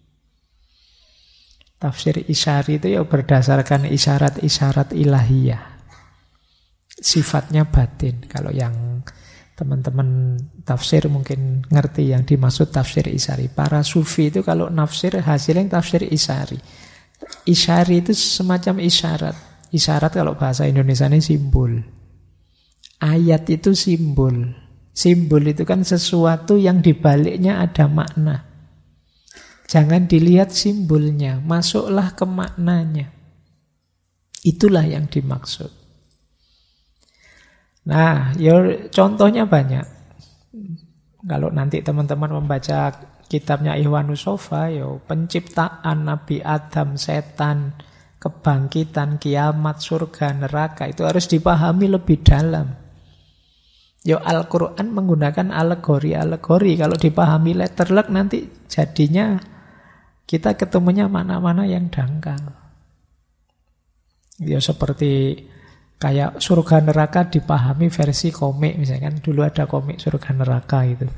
Tafsir isyari itu berdasarkan isyarat-isyarat ilahiyah. Sifatnya batin. Kalau yang teman-teman tafsir mungkin ngerti yang dimaksud tafsir isyari. Para sufi itu kalau nafsir hasilnya tafsir isyari. Isyari itu semacam isyarat. Isyarat kalau bahasa Indonesia ini simbol. Ayat itu simbol. Simbol itu kan sesuatu yang dibaliknya ada makna. Jangan dilihat simbolnya, masuklah ke maknanya. Itulah yang dimaksud. Nah, contohnya banyak. Kalau nanti teman-teman membaca kitabnya Ikhwanus Shafa, penciptaan Nabi Adam, setan, kebangkitan, kiamat, surga, neraka, itu harus dipahami lebih dalam. Al-Quran menggunakan alegori-alegori. Kalau dipahami letterlek nanti jadinya kita ketemunya mana-mana yang dangkal. Seperti kayak surga neraka dipahami versi komik. Misalnya kan dulu ada komik surga neraka itu.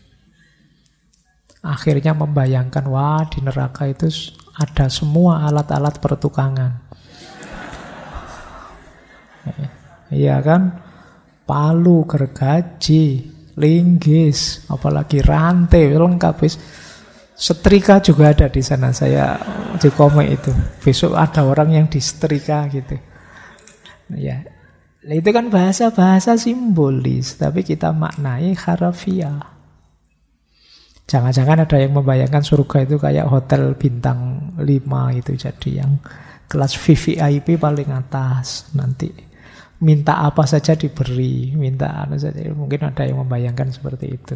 Akhirnya membayangkan, wah di neraka itu ada semua alat-alat pertukangan. Iya kan? Palu, gergaji, linggis, apalagi rantai, lengkap wis. Setrika juga ada di sana, saya di komik itu. Besok ada orang yang disetrika gitu. Ya, itu kan bahasa-bahasa simbolis, tapi kita maknai harafiah. Jangan-jangan ada yang membayangkan surga itu kayak hotel bintang 5 itu, jadi yang kelas VVIP paling atas, nanti minta apa saja diberi, minta apa saja. Mungkin ada yang membayangkan seperti itu.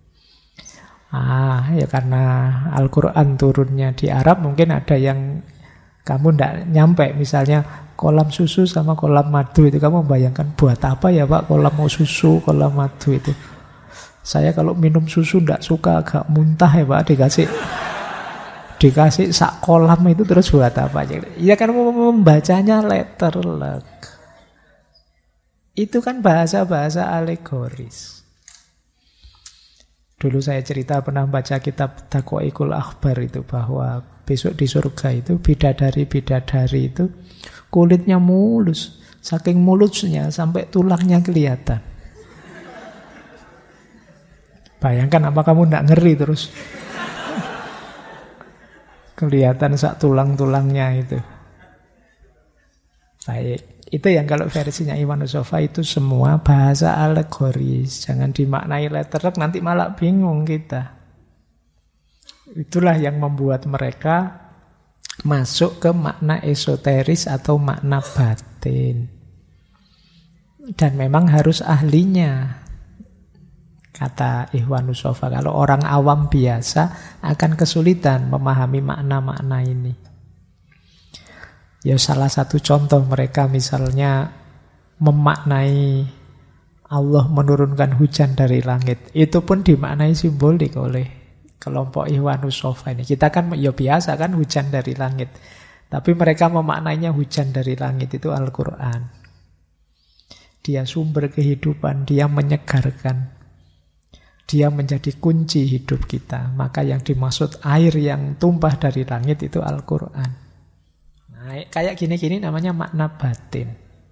Ya karena Al-Quran turunnya di Arab, mungkin ada yang kamu tidak nyampe. Misalnya kolam susu sama kolam madu itu, kamu membayangkan buat apa ya Pak kolam susu, kolam madu itu. Saya kalau minum susu tidak suka, agak muntah ya Pak, dikasih sak kolam itu terus buat apa? Ya kan membacanya letterlek. Itu kan bahasa-bahasa alegoris. Dulu saya cerita pernah baca kitab Daqaiqul Akhbar itu, bahwa besok di surga itu bidadari-bidadari itu kulitnya mulus. Saking mulusnya sampai tulangnya kelihatan. Bayangkan, apa kamu tidak ngeri terus? Kelihatan sak tulang-tulangnya itu. Baik. Itu yang kalau versinya Iwanus Sofa itu semua bahasa alegoris. Jangan dimaknai letterlek, nanti malah bingung kita. Itulah yang membuat mereka masuk ke makna esoteris atau makna batin. Dan memang harus ahlinya. Kata Iwanus Sofa, kalau orang awam biasa akan kesulitan memahami makna-makna ini. Ya salah satu contoh mereka misalnya memaknai Allah menurunkan hujan dari langit. Itu pun dimaknai simbolik oleh kelompok Iwanus Sofa ini. Kita kan ya biasa kan hujan dari langit. Tapi mereka memaknainya hujan dari langit itu Al-Quran. Dia sumber kehidupan, dia menyegarkan. Dia menjadi kunci hidup kita. Maka yang dimaksud air yang tumpah dari langit itu Al-Quran. Nah, kayak gini-gini namanya makna batin.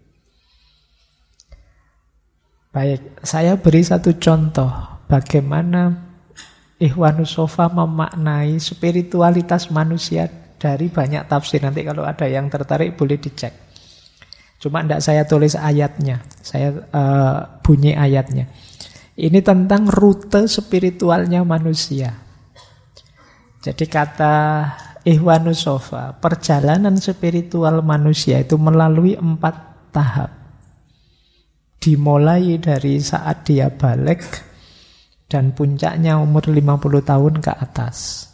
Baik, saya beri satu contoh bagaimana Ikhwanus Sofa memaknai spiritualitas manusia dari banyak tafsir. Nanti kalau ada yang tertarik boleh dicek. Cuma tidak saya tulis ayatnya, saya bunyi ayatnya. Ini tentang rute spiritualnya manusia. Jadi kata Ikhwanus Sofa, perjalanan spiritual manusia itu melalui 4 tahap. Dimulai dari saat dia balik dan puncaknya umur 50 tahun ke atas.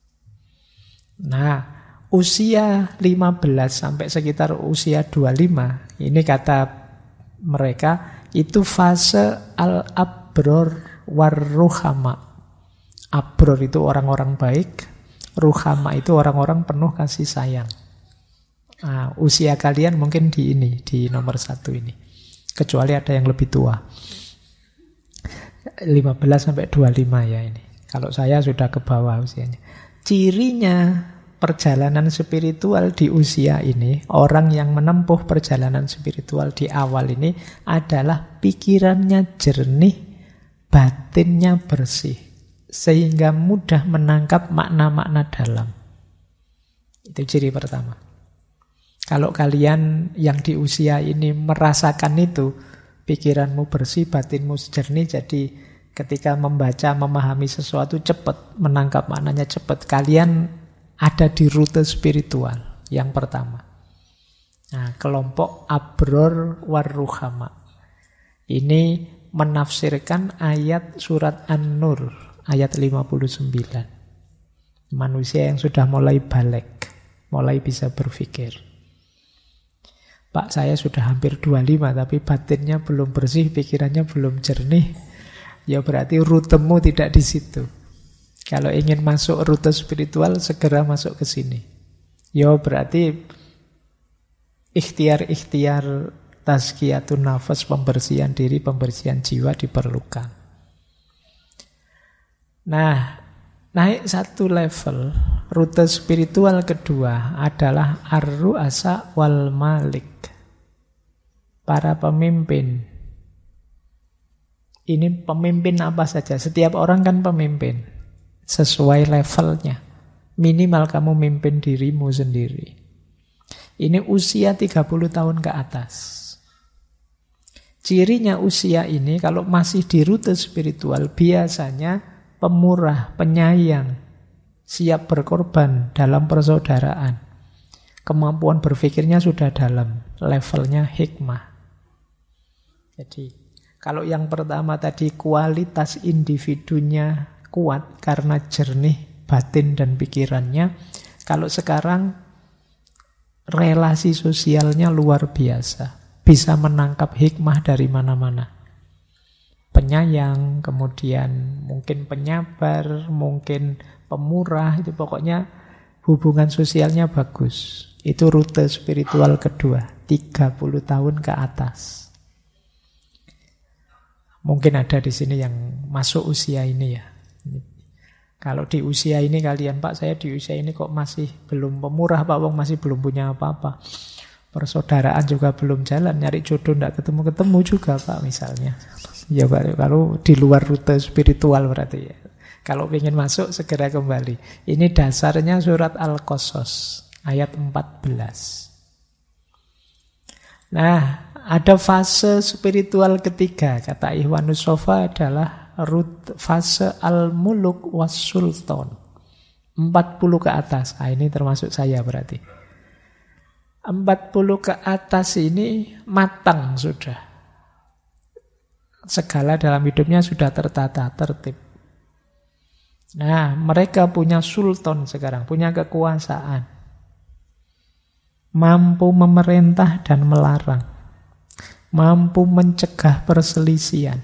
Nah, usia 15 sampai sekitar usia 25, ini kata mereka itu fase al-abror war-ruhama. Abror itu orang-orang baik, ruhama itu orang-orang penuh kasih sayang. Nah, usia kalian mungkin di ini, di nomor 1 ini. Kecuali ada yang lebih tua. 15 sampai 25 ya ini. Kalau saya sudah ke bawah usianya. Cirinya perjalanan spiritual di usia ini, orang yang menempuh perjalanan spiritual di awal ini adalah pikirannya jernih, batinnya bersih. Sehingga mudah menangkap makna-makna dalam. Itu ciri pertama. Kalau kalian yang di usia ini merasakan itu, pikiranmu bersih, batinmu jernih, jadi ketika membaca, memahami sesuatu cepat, menangkap maknanya cepat, kalian ada di rute spiritual yang pertama. Nah, kelompok Abror Warruhama ini menafsirkan ayat surat An-Nur ayat 59. Manusia yang sudah mulai balik, mulai bisa berpikir. Pak, saya sudah hampir 25 tapi batinnya belum bersih, pikirannya belum jernih. Ya berarti rutemu tidak di situ. Kalau ingin masuk rute spiritual, segera masuk ke sini. Ya berarti ikhtiar-ikhtiar tazkiyatun nafas, pembersihan diri, pembersihan jiwa diperlukan. Nah, naik satu level, rute spiritual kedua adalah ar-ru'asa wal malik. para pemimpin. Ini pemimpin apa saja. Setiap orang kan pemimpin. Sesuai levelnya. Minimal kamu mimpin dirimu sendiri. Ini usia 30 tahun ke atas. Cirinya usia ini kalau masih di rute spiritual biasanya pemurah, penyayang, siap berkorban dalam persaudaraan. Kemampuan berpikirnya sudah dalam, levelnya hikmah. Jadi, kalau yang pertama tadi kualitas individunya kuat karena jernih batin dan pikirannya, kalau sekarang relasi sosialnya luar biasa. Bisa menangkap hikmah dari mana-mana. Penyayang, kemudian mungkin penyabar, mungkin pemurah, itu pokoknya hubungan sosialnya bagus. Itu rute spiritual kedua, 30 tahun ke atas. Mungkin ada di sini yang masuk usia ini ya. Kalau di usia ini kalian, Pak, saya di usia ini kok masih belum pemurah, Pak, wong masih belum punya apa-apa. Persaudaraan juga belum jalan, nyari jodoh nggak ketemu-ketemu juga, Pak, misalnya. Ya, Pak, kalau di luar rute spiritual berarti ya. Kalau ingin masuk, segera kembali. Ini dasarnya surat Al-Qasas, ayat 14. Nah, ada fase spiritual ketiga, kata Ikhwanus Sofa adalah fase al-muluk was sultan. 40 ke atas. Nah, ini termasuk saya berarti. 40 ke atas ini matang sudah. Segala dalam hidupnya sudah tertata, tertib. Nah, mereka punya sultan sekarang, punya kekuasaan. Mampu memerintah dan melarang. Mampu mencegah perselisihan.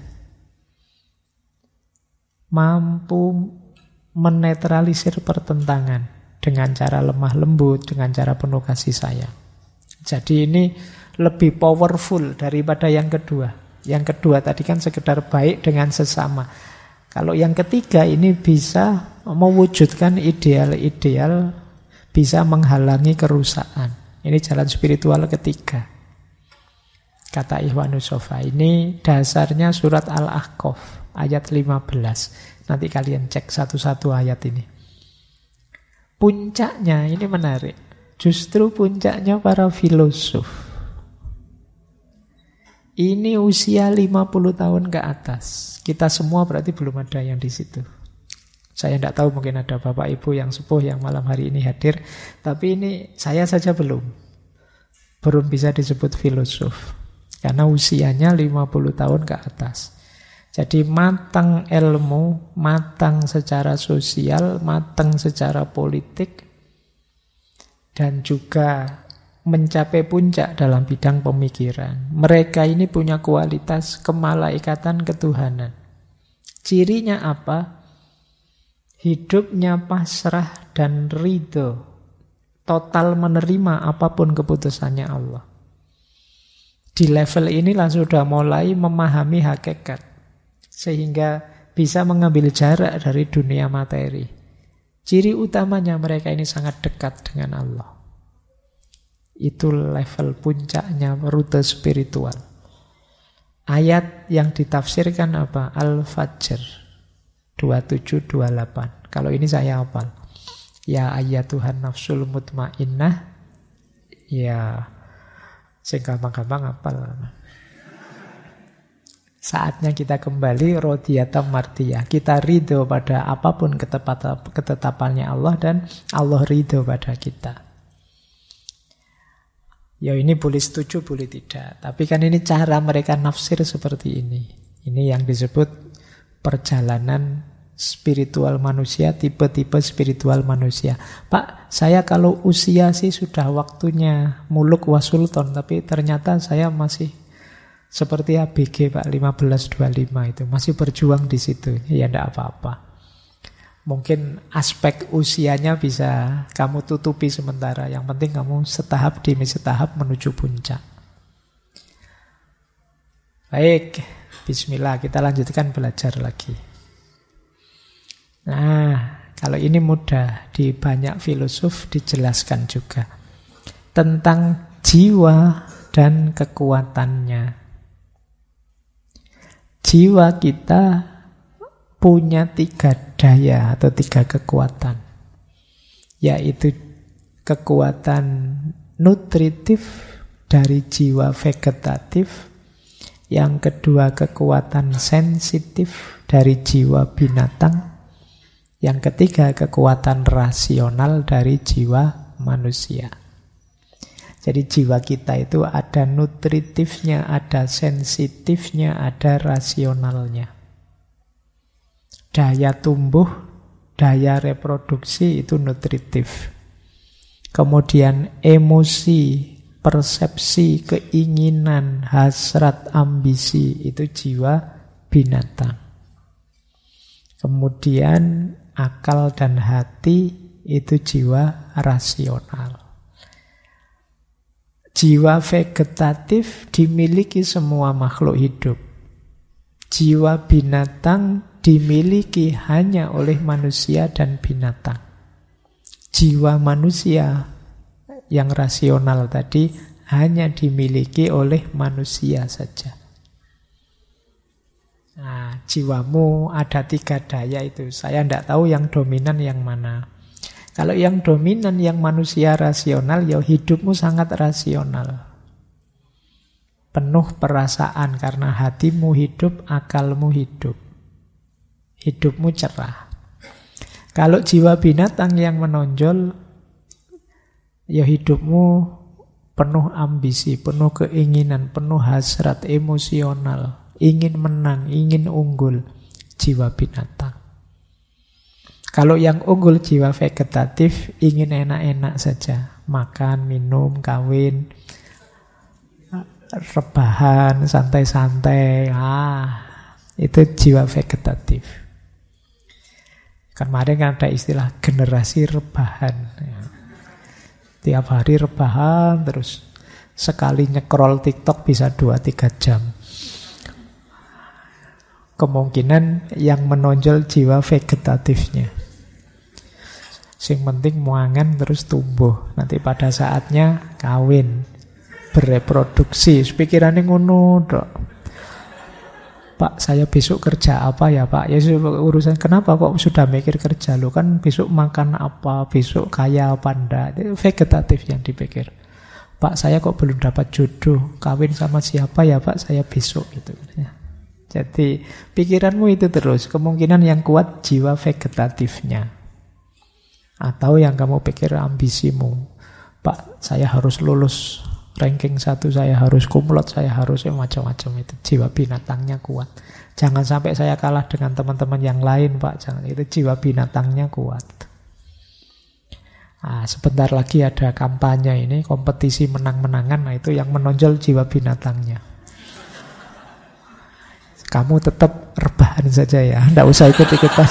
Mampu menetralisir pertentangan dengan cara lemah lembut, dengan cara penuh kasih sayang. Jadi ini lebih powerful daripada yang kedua. Yang kedua tadi kan sekedar baik dengan sesama. Kalau yang ketiga ini bisa mewujudkan ideal-ideal, bisa menghalangi kerusakan. Ini jalan spiritual ketiga. Kata Ikhwanus Sofa, ini dasarnya surat Al-Ahqaf ayat 15. Nanti kalian cek satu-satu ayat ini. Puncaknya ini menarik. Justru puncaknya para filosof. Ini usia 50 tahun ke atas. Kita semua berarti belum ada yang di situ. Saya tidak tahu, mungkin ada bapak ibu yang sepuh yang malam hari ini hadir. Tapi ini saya saja belum bisa disebut filosof. Karena usianya 50 tahun ke atas. Jadi matang ilmu, matang secara sosial, matang secara politik, dan juga mencapai puncak dalam bidang pemikiran. Mereka ini punya kualitas kemalaikatan ketuhanan. Cirinya apa? Hidupnya pasrah dan ridho, total menerima apapun keputusannya Allah. Di level inilah sudah mulai memahami hakikat, sehingga bisa mengambil jarak dari dunia materi. Ciri utamanya mereka ini sangat dekat dengan Allah. Itu level puncaknya rute spiritual. Ayat yang ditafsirkan apa? Al-Fajr 27-28. Kalau ini saya hafal. Ya ayyatuhan nafsul mutmainnah. Ya, sing gampang-gampang hafal. Saatnya kita kembali rodiyata mardiyah. Kita ridho pada apapun ketetapannya Allah dan Allah ridho pada kita. Ya ini boleh setuju, boleh tidak. Tapi kan ini cara mereka nafsir seperti ini. Ini yang disebut perjalanan spiritual manusia, tipe-tipe spiritual manusia. Pak, saya kalau usia sih sudah waktunya muluk wasulton, tapi ternyata saya masih seperti ABG Pak 1525 itu, masih berjuang di situ. Ya enggak apa-apa. Mungkin aspek usianya bisa kamu tutupi sementara. Yang penting kamu setahap demi setahap menuju puncak. Baik, bismillah, kita lanjutkan belajar lagi. Nah, kalau ini mudah, di banyak filosof dijelaskan juga tentang jiwa dan kekuatannya. Jiwa kita punya 3 daya atau 3 kekuatan, yaitu kekuatan nutritif dari jiwa vegetatif, yang kedua kekuatan sensitif dari jiwa binatang, yang ketiga kekuatan rasional dari jiwa manusia. Jadi jiwa kita itu ada nutritifnya, ada sensitifnya, ada rasionalnya. Daya tumbuh, daya reproduksi itu nutritif. Kemudian emosi, persepsi, keinginan, hasrat, ambisi itu jiwa binatang. Kemudian akal dan hati itu jiwa rasional. Jiwa vegetatif dimiliki semua makhluk hidup. Jiwa binatang dimiliki hanya oleh manusia dan binatang. Jiwa manusia yang rasional tadi hanya dimiliki oleh manusia saja. Nah, jiwamu ada 3 daya itu. Saya tidak tahu yang dominan yang mana. Kalau yang dominan yang manusia rasional, ya hidupmu sangat rasional. Penuh perasaan karena hatimu hidup, akalmu hidup. Hidupmu cerah. Kalau jiwa binatang yang menonjol, ya hidupmu penuh ambisi, penuh keinginan, penuh hasrat emosional, ingin menang, ingin unggul, jiwa binatang. Kalau yang unggul jiwa vegetatif, ingin enak-enak saja, makan, minum, kawin, rebahan, santai-santai. Itu jiwa vegetatif. Kemarin kan ada istilah generasi rebahan. Tiap hari rebahan, terus sekali nyekrol TikTok bisa 2-3 jam. Kemungkinan yang menonjol jiwa vegetatifnya. Sing penting muangan terus tumbuh. Nanti pada saatnya kawin, bereproduksi. Pikirannya ngono dok. Pak, saya besok kerja apa ya Pak? Ya urusan kenapa kok sudah mikir kerja lo? Kan besok makan apa, besok kaya apa enggak? Itu vegetatif yang dipikir. Pak, saya kok belum dapat jodoh, kawin sama siapa ya Pak? Saya besok gitu. Jadi pikiranmu itu terus. Kemungkinan yang kuat jiwa vegetatifnya. Atau yang kamu pikir ambisimu. Pak, saya harus lulus ranking 1, saya harus kumlot, saya harus macam-macam. Itu jiwa binatangnya kuat. Jangan sampai saya kalah dengan teman-teman yang lain Pak. Jangan, itu jiwa binatangnya kuat. Sebentar lagi ada kampanye ini, kompetisi menang-menangan. Nah, itu yang menonjol jiwa binatangnya. Kamu tetap rebahan saja ya, tidak usah ikut-ikutan.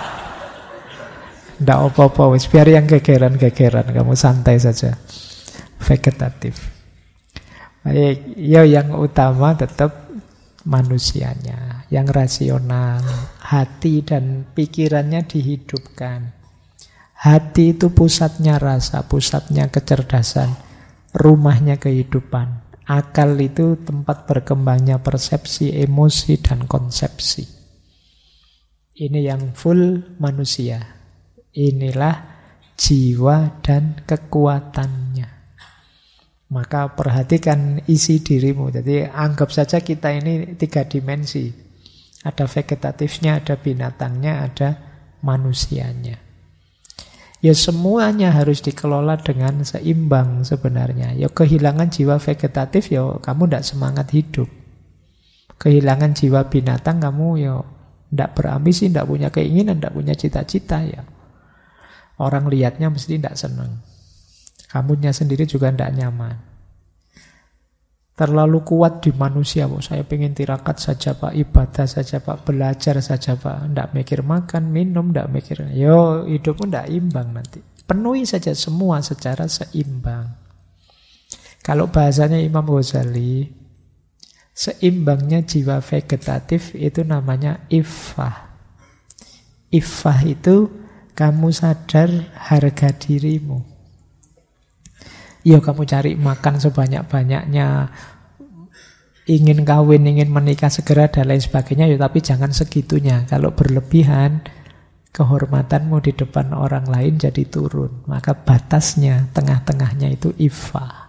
Tidak apa-apa, biar yang gegeran-gegeran, kamu santai saja. Vegetatif. Baik, ya yang utama tetap manusianya, yang rasional, hati dan pikirannya dihidupkan. Hati itu pusatnya rasa, pusatnya kecerdasan, rumahnya kehidupan. Akal itu tempat berkembangnya persepsi, emosi, dan konsepsi. Ini yang full manusia. Inilah jiwa dan kekuatannya. Maka perhatikan isi dirimu. Jadi anggap saja kita ini 3 dimensi. Ada vegetatifnya, ada binatangnya, ada manusianya. Ya semuanya harus dikelola dengan seimbang sebenarnya. Ya kehilangan jiwa vegetatif, ya kamu tidak semangat hidup. Kehilangan jiwa binatang, kamu ya tidak berambisi, tidak punya keinginan, tidak punya cita-cita ya. Orang lihatnya mesti tidak senang. Kamunya sendiri juga tidak nyaman. Terlalu kuat di manusia. Saya pengen tirakat saja Pak, ibadah saja Pak, belajar saja Pak. Tidak mikir makan, minum, tidak mikir. Yo, hidupmu tidak imbang nanti. Penuhi saja semua secara seimbang. Kalau bahasanya Imam Ghazali, seimbangnya jiwa vegetatif itu namanya iffah. Iffah itu kamu sadar harga dirimu. Ya kamu cari makan sebanyak-banyaknya, ingin kawin, ingin menikah segera dan lain sebagainya, ya tapi jangan segitunya. Kalau berlebihan, kehormatanmu di depan orang lain jadi turun. Maka batasnya, tengah-tengahnya itu iffah.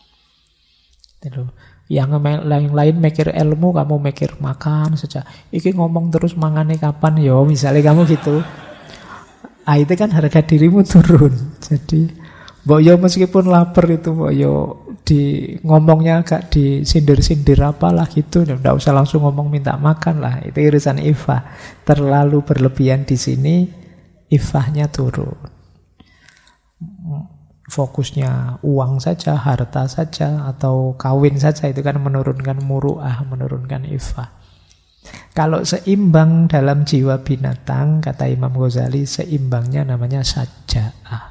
Yang lain mikir ilmu, kamu mikir makan saja. Iki ngomong terus mangane kapan, yo misalnya kamu gitu. Itu kan harga dirimu turun. Jadi mbok yo meskipun lapar itu, mbok yo di ngomongnya agak disindir-sindir apalah gitu, nggak usah langsung ngomong minta makan lah. Itu urusan iffah. Terlalu berlebihan di sini, iffahnya turun. Fokusnya uang saja, harta saja, atau kawin saja, itu kan menurunkan muru'ah, menurunkan iffah. Kalau seimbang dalam jiwa binatang, kata Imam Ghazali, seimbangnya namanya saja'ah.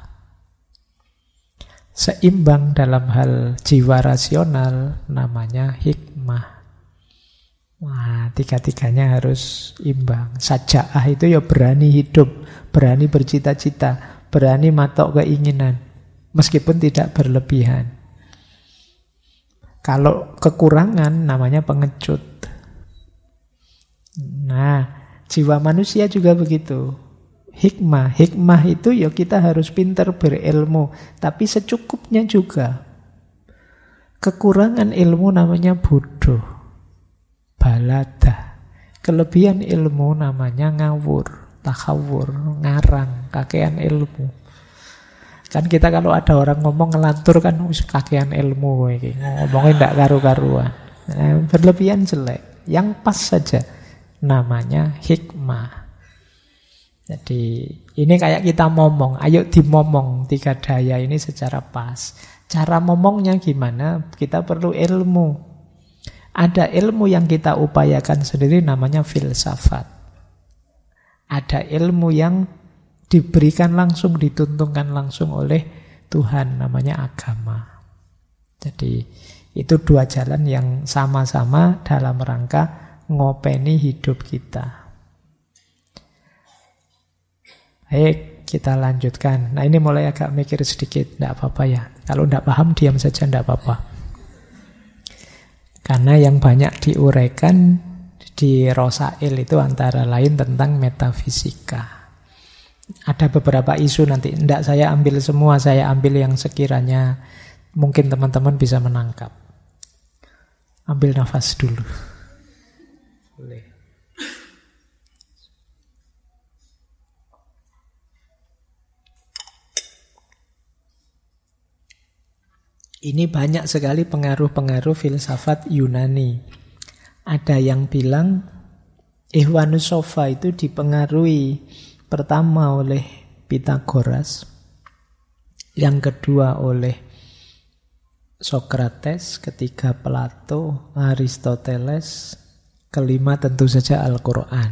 Seimbang dalam hal jiwa rasional namanya hikmah. Wah, tiga-tiganya harus imbang. Saja'ah itu ya berani hidup, berani bercita-cita, berani matok keinginan, meskipun tidak berlebihan. Kalau kekurangan namanya pengecut. Nah, jiwa manusia juga begitu. Hikmah itu ya kita harus pintar berilmu, tapi secukupnya juga. Kekurangan ilmu namanya bodoh, balada. Kelebihan ilmu namanya ngawur, takhawur, ngarang, kakean ilmu. Kan kita kalau ada orang ngomong ngelantur kan kakean ilmu ini, ngomongnya ndak karu-karuan. Berlebihan jelek, yang pas saja namanya hikmah. Jadi ini kayak kita ngomong, ayo dimomong tiga daya ini secara pas. Cara ngomongnya gimana? Kita perlu ilmu. Ada ilmu yang kita upayakan sendiri namanya filsafat. Ada ilmu yang diberikan langsung, dituntungkan langsung oleh Tuhan, namanya agama. Jadi itu dua jalan yang sama-sama dalam rangka ngopeni hidup kita. Baik, kita lanjutkan. Nah ini mulai agak mikir sedikit, tidak apa-apa ya. Kalau tidak paham, diam saja, tidak apa-apa. Karena yang banyak diuraikan di Rosail itu antara lain tentang metafisika. Ada beberapa isu nanti, tidak saya ambil semua, saya ambil yang sekiranya mungkin teman-teman bisa menangkap. Ambil nafas dulu. Boleh. Ini banyak sekali pengaruh-pengaruh filsafat Yunani. Ada yang bilang Ikhwanus Sofa itu dipengaruhi pertama oleh Pythagoras, yang kedua oleh Socrates, ketiga Plato, Aristoteles, kelima tentu saja Al-Quran.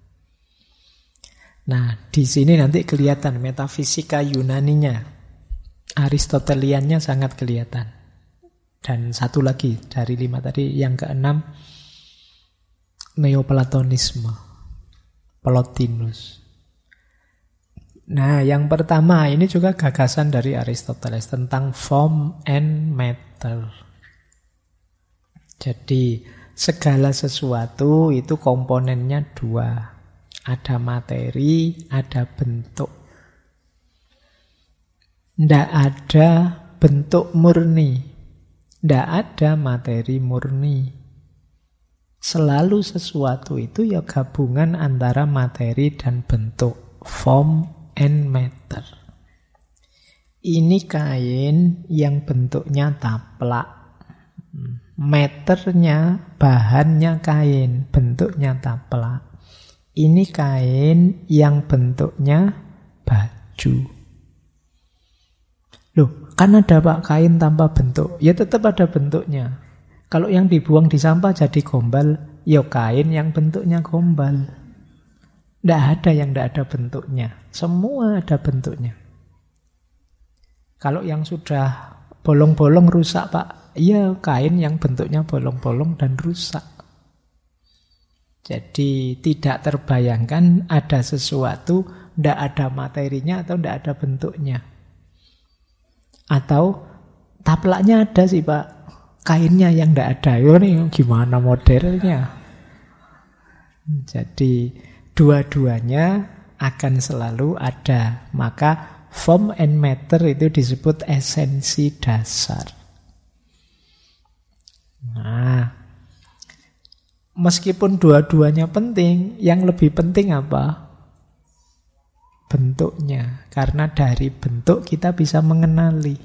Nah, di sini nanti kelihatan metafisika Yunaninya. Aristoteliannya sangat kelihatan. Dan satu lagi dari 5 tadi, yang keenam Neoplatonisme, Plotinus. Nah, yang pertama ini juga gagasan dari Aristoteles tentang form and matter. Jadi segala sesuatu itu komponennya dua. Ada materi, ada bentuk. Tidak ada bentuk murni, tidak ada materi murni. Selalu sesuatu itu ya gabungan antara materi dan bentuk, form and matter. Ini kain yang bentuknya taplak, matternya, bahannya kain, bentuknya taplak. Ini kain yang bentuknya baju. Loh, kan ada Pak kain tanpa bentuk. Ya tetap ada bentuknya. Kalau yang dibuang di sampah jadi gombal, ya kain yang bentuknya gombal. Tidak ada yang tidak ada bentuknya. Semua ada bentuknya. Kalau yang sudah bolong-bolong rusak Pak, ya kain yang bentuknya bolong-bolong dan rusak. Jadi tidak terbayangkan ada sesuatu, tidak ada materinya atau tidak ada bentuknya. Atau Taplaknya ada sih Pak, kainnya yang tidak ada. Ini gimana modelnya? Jadi dua-duanya akan selalu ada. Maka form and matter itu disebut esensi dasar. Nah, meskipun dua-duanya penting, yang lebih penting apa? Bentuknya. Karena dari bentuk kita bisa mengenali.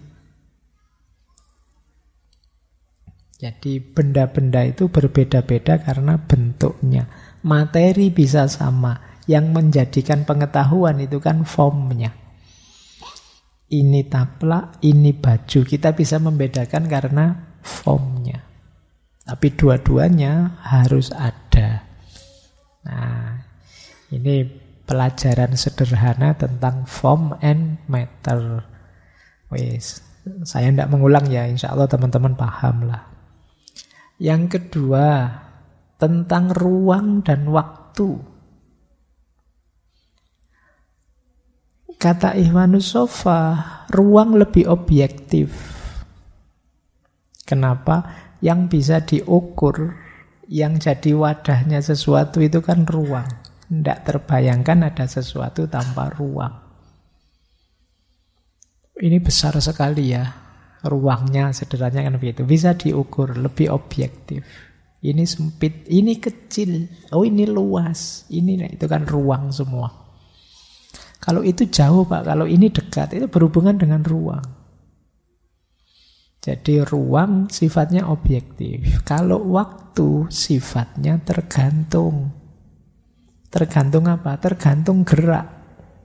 Jadi benda-benda itu berbeda-beda karena bentuknya. Materi bisa sama. Yang menjadikan pengetahuan itu kan formnya. Ini taplak, ini baju. Kita bisa membedakan karena formnya. Tapi dua-duanya harus ada. Nah, ini pelajaran sederhana tentang form and matter. Wes, saya tidak mengulang ya, insya Allah teman-teman paham lah. Yang kedua, tentang ruang dan waktu. Kata Ikhwanus Shafah, ruang lebih objektif. Kenapa? Yang bisa diukur, yang jadi wadahnya sesuatu itu kan ruang. Tidak terbayangkan ada sesuatu tanpa ruang. Ini besar sekali ya. Ruangnya sederhananya kan begitu. Bisa diukur, lebih objektif. Ini sempit, ini kecil. Oh ini luas. Ini itu kan ruang semua. Kalau itu jauh Pak, kalau ini dekat, itu berhubungan dengan ruang. Jadi ruang sifatnya objektif. Kalau waktu sifatnya tergantung. Tergantung apa? Tergantung gerak.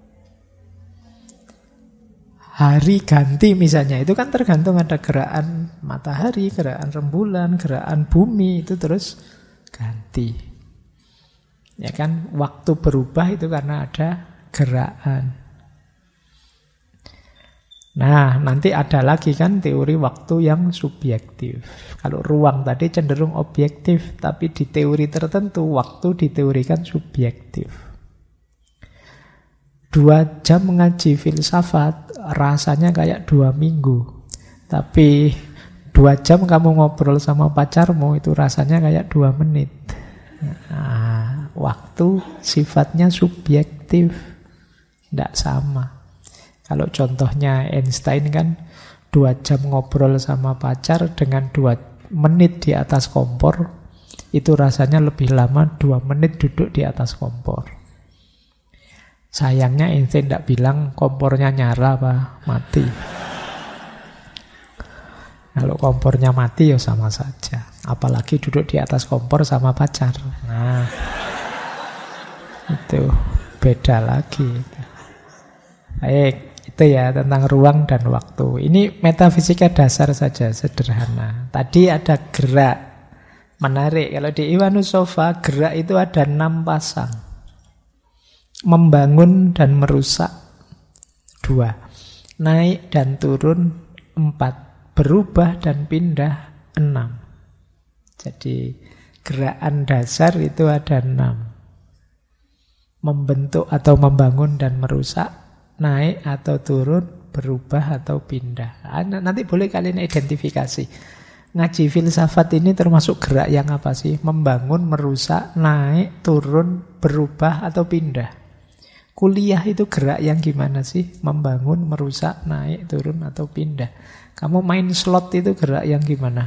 Hari ganti misalnya, itu kan tergantung ada gerakan matahari, gerakan rembulan, gerakan bumi, itu terus ganti. Ya kan, waktu berubah itu karena ada gerakan. Nah, nanti ada lagi kan teori waktu yang subjektif. Kalau ruang tadi cenderung objektif, tapi di teori tertentu waktu diteorikan subjektif. 2 jam mengaji filsafat rasanya kayak 2 minggu. Tapi 2 jam kamu ngobrol sama pacarmu itu rasanya kayak 2 menit. Nah, waktu sifatnya subjektif, tidak sama. Kalau contohnya Einstein kan 2 jam ngobrol sama pacar dengan 2 menit di atas kompor, itu rasanya lebih lama 2 menit duduk di atas kompor. Sayangnya Einstein tidak bilang kompornya nyala apa mati. Kalau kompornya mati ya sama saja. Apalagi duduk di atas kompor sama pacar. Nah, itu beda lagi. Baik, itu ya tentang ruang dan waktu. Ini metafisika dasar saja, sederhana. Tadi ada gerak. Menarik, kalau di Ikhwanus Shafah gerak itu ada 6 pasang. Membangun dan merusak 2. Naik dan turun 4. Berubah dan pindah 6. Jadi gerakan dasar itu ada 6. Membentuk atau membangun dan merusak, naik atau turun, berubah atau pindah. Nanti boleh kalian identifikasi. Ngaji filsafat ini termasuk gerak yang apa sih? Membangun, merusak, naik, turun, berubah atau pindah. Kuliah itu gerak yang gimana sih? Membangun, merusak, naik, turun, atau pindah. Kamu main slot itu gerak yang gimana?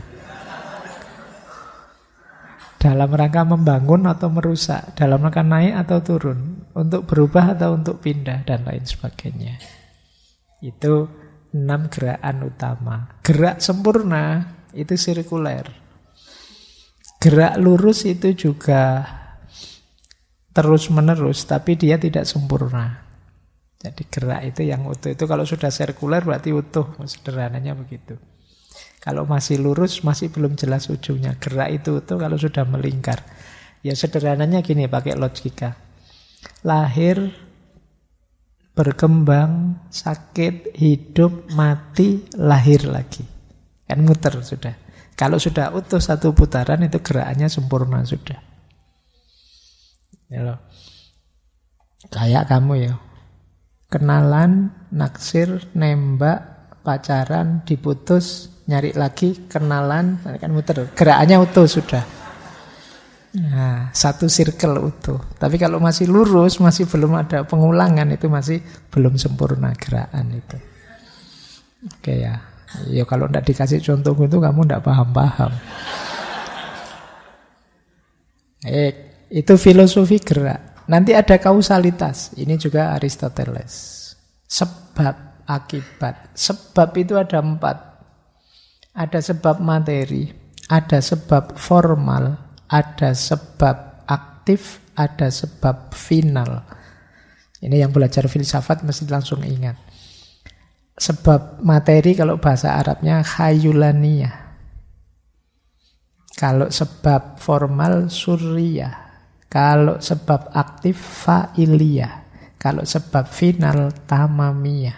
Dalam rangka membangun atau merusak, dalam rangka naik atau turun, untuk berubah atau untuk pindah, dan lain sebagainya. Itu 6 gerakan utama. Gerak sempurna itu sirkuler. Gerak lurus itu juga terus-menerus, tapi dia tidak sempurna. Jadi gerak itu yang utuh. Itu kalau sudah sirkuler berarti utuh, sederhananya begitu. Kalau masih lurus, masih belum jelas ujungnya. Gerak itu utuh kalau sudah melingkar. Ya sederhananya gini, pakai logika. Lahir, berkembang, sakit, hidup, mati, lahir lagi. Kan muter sudah. Kalau sudah utuh satu putaran, itu gerakannya sempurna sudah. Ya loh. Kayak kamu ya, kenalan, naksir, nembak, pacaran, diputus, nyari lagi, kenalan, kan muter. Gerakannya utuh sudah. Nah, satu circle utuh. Tapi kalau masih lurus, masih belum ada pengulangan, itu masih belum sempurna gerakan itu. Oke ya. Ya kalau tidak dikasih contoh itu kamu tidak paham-paham. Itu filosofi gerak. Nanti ada kausalitas. Ini juga Aristoteles. Sebab, akibat. Sebab itu ada 4. Ada sebab materi, ada sebab formal, ada sebab aktif, ada sebab final. Ini yang belajar filsafat mesti langsung ingat. Sebab materi kalau bahasa Arabnya khayulaniyah. Kalau sebab formal surriyah. Kalau sebab aktif fa'iliyah. Kalau sebab final tamamiyah.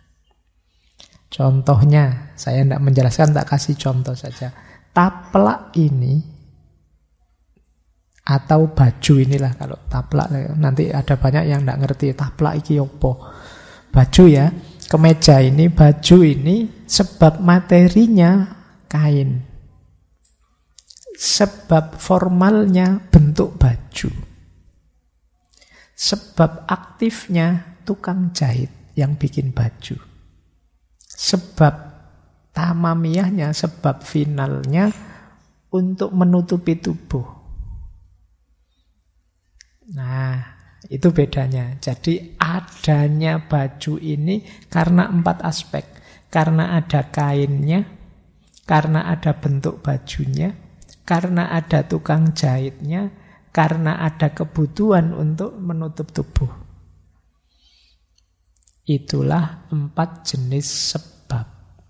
Contohnya, saya tidak menjelaskan, tak kasih contoh saja. Taplak ini atau baju inilah, kalau taplak nanti ada banyak yang tidak ngerti taplak iki opo. Baju ya, kemeja ini, baju ini sebab materinya kain. Sebab formalnya bentuk baju. Sebab aktifnya tukang jahit yang bikin baju. Sebab tamamiyahnya, sebab finalnya untuk menutupi tubuh. Nah, itu bedanya. Jadi adanya baju ini karena 4 aspek. Karena ada kainnya, karena ada bentuk bajunya, karena ada tukang jahitnya, karena ada kebutuhan untuk menutup tubuh. Itulah 4 jenis sebab.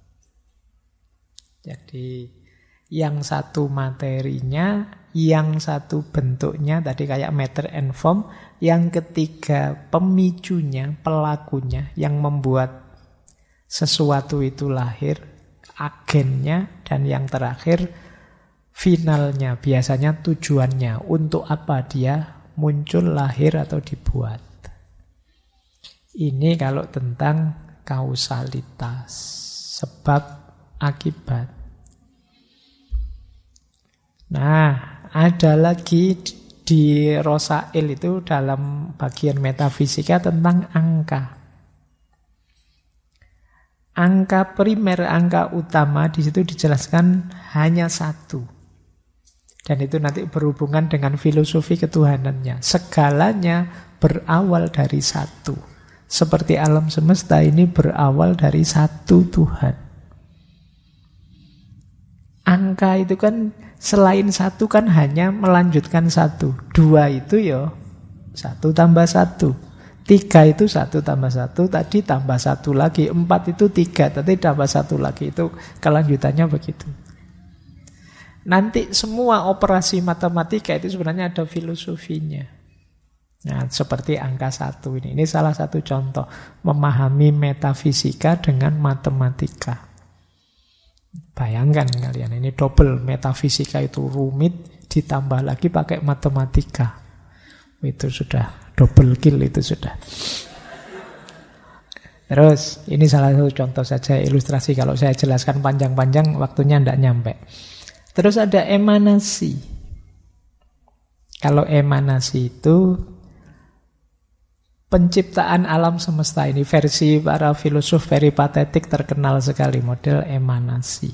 Jadi yang satu materinya, yang satu bentuknya, tadi kayak matter and form. Yang ketiga pemicunya, pelakunya, yang membuat sesuatu itu lahir, agennya. Dan yang terakhir finalnya, biasanya tujuannya. Untuk apa dia muncul, lahir, atau dibuat. Ini kalau tentang kausalitas, sebab akibat. Nah, ada lagi di Rosail itu dalam bagian metafisika tentang angka. Angka primer, angka utama di situ dijelaskan hanya 1. Dan itu nanti berhubungan dengan filosofi ketuhanannya. Segalanya berawal dari 1. Seperti alam semesta ini berawal dari 1 Tuhan. Angka itu kan selain 1 kan hanya melanjutkan 1. 2 itu ya 1 tambah 1. 3 itu 1 tambah 1. Tadi tambah 1 lagi. 4 itu 3. Tadi tambah 1 lagi. Itu kelanjutannya begitu. Nanti semua operasi matematika itu sebenarnya ada filosofinya. Nah, seperti angka 1 ini. Ini salah satu contoh memahami metafisika dengan matematika. Bayangkan kalian, ini double. Metafisika itu rumit, ditambah lagi pakai matematika. Itu sudah double kill, itu sudah. Terus, ini salah satu contoh saja ilustrasi. Kalau saya jelaskan panjang-panjang, waktunya tidak nyampe. Terus ada emanasi. Kalau emanasi itu penciptaan alam semesta ini, versi para filosof peripatetik terkenal sekali, model emanasi.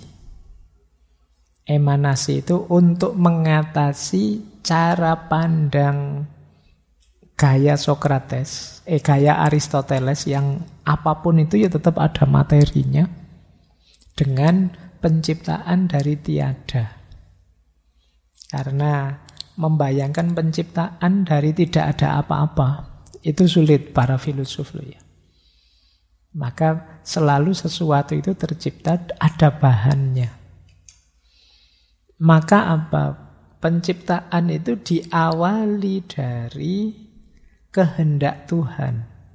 Emanasi itu untuk mengatasi cara pandang gaya Sokrates, gaya Aristoteles yang apapun itu ya tetap ada materinya, dengan penciptaan dari tiada. Karena membayangkan penciptaan dari tidak ada apa-apa itu sulit para filosof loh ya. Maka selalu sesuatu itu tercipta ada bahannya. Maka apa? Penciptaan itu diawali dari kehendak Tuhan.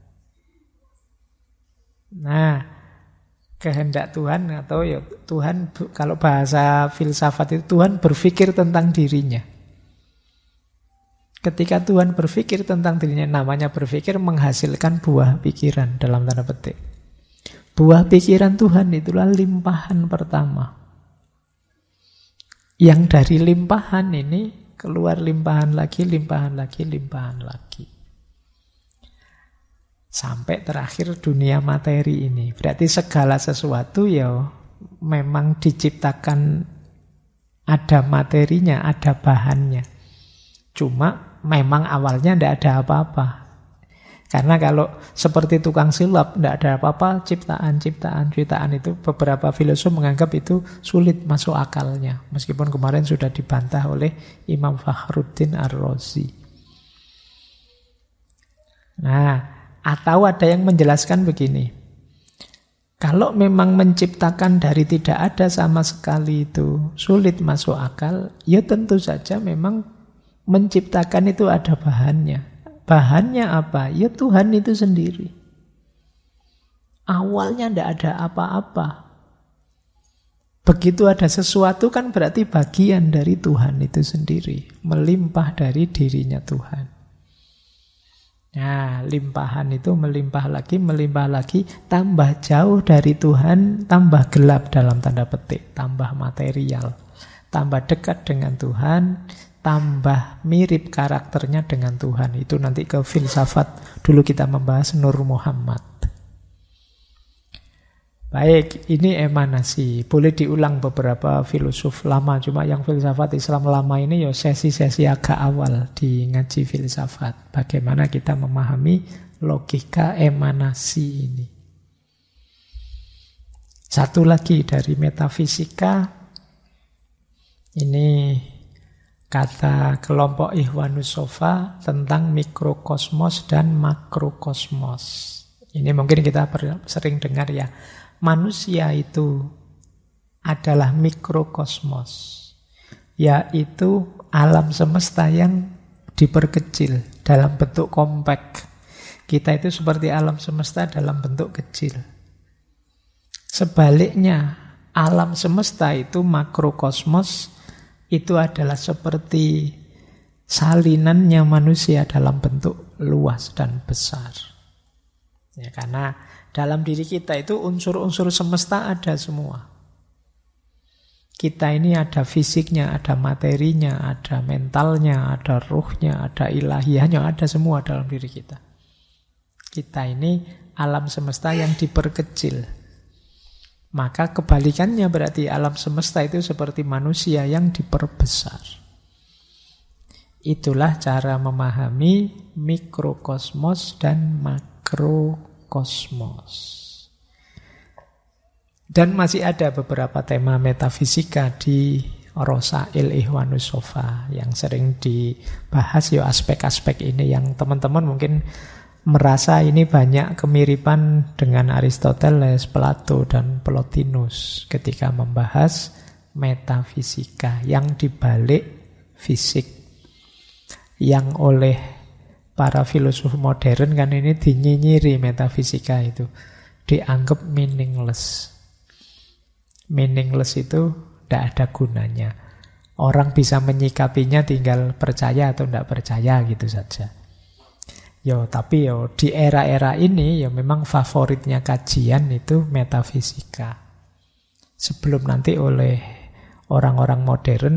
Nah, kehendak Tuhan atau ya Tuhan, kalau bahasa filsafat itu Tuhan berpikir tentang dirinya. Ketika Tuhan berpikir tentang dirinya, namanya berpikir menghasilkan buah pikiran dalam tanda petik. Buah pikiran Tuhan itulah limpahan pertama. Yang dari limpahan ini keluar limpahan lagi, limpahan lagi, limpahan lagi. Sampai terakhir dunia materi ini. Berarti segala sesuatu ya memang diciptakan ada materinya, ada bahannya. Cuma memang awalnya tidak ada apa-apa. Karena kalau seperti tukang sulap, tidak ada apa-apa, ciptaan itu beberapa filosof menganggap itu sulit masuk akalnya. Meskipun kemarin sudah dibantah oleh Imam Fakhruddin Ar-Razi. Nah, atau ada yang menjelaskan begini. Kalau memang menciptakan dari tidak ada sama sekali itu sulit masuk akal, ya tentu saja memang menciptakan itu ada bahannya. Bahannya apa? Ya Tuhan itu sendiri. Awalnya tidak ada apa-apa. Begitu ada sesuatu kan berarti bagian dari Tuhan itu sendiri. Melimpah dari dirinya Tuhan. Nah, limpahan itu melimpah lagi, tambah jauh dari Tuhan, tambah gelap dalam tanda petik, tambah material, tambah dekat dengan Tuhan, tambah mirip karakternya dengan Tuhan. Itu nanti ke filsafat. Dulu kita membahas Nur Muhammad. Baik, ini emanasi. Boleh diulang beberapa filosof lama. Cuma yang filsafat Islam lama ini ya sesi-sesi agak awal di ngaji filsafat. Bagaimana kita memahami logika emanasi ini. Satu lagi dari metafisika. Ini kata kelompok Ikhwanus Sofa tentang mikrokosmos dan makrokosmos. Ini mungkin kita sering dengar ya. Manusia itu adalah mikrokosmos, yaitu alam semesta yang diperkecil dalam bentuk kompak. Kita itu seperti alam semesta dalam bentuk kecil. Sebaliknya, alam semesta itu makrokosmos, itu adalah seperti salinannya manusia dalam bentuk luas dan besar. Ya, karena dalam diri kita itu unsur-unsur semesta ada semua. Kita ini ada fisiknya, ada materinya, ada mentalnya, ada ruhnya, ada ilahiyahnya, ada semua dalam diri kita. Kita ini alam semesta yang diperkecil. Maka kebalikannya berarti alam semesta itu seperti manusia yang diperbesar. Itulah cara memahami mikrokosmos dan makrokosmos. Dan masih ada beberapa tema metafisika di Rosail Ikhwanus Sofa yang sering dibahas ya aspek-aspek ini yang teman-teman mungkin merasa ini banyak kemiripan dengan Aristoteles, Plato, dan Plotinus ketika membahas metafisika yang dibalik fisik yang oleh para filosof modern kan ini dinyinyiri metafisika itu. Dianggap meaningless. Meaningless itu tidak ada gunanya. Orang bisa menyikapinya tinggal percaya atau tidak percaya gitu saja. Tapi di era-era ini memang favoritnya kajian itu metafisika. Sebelum nanti oleh orang-orang modern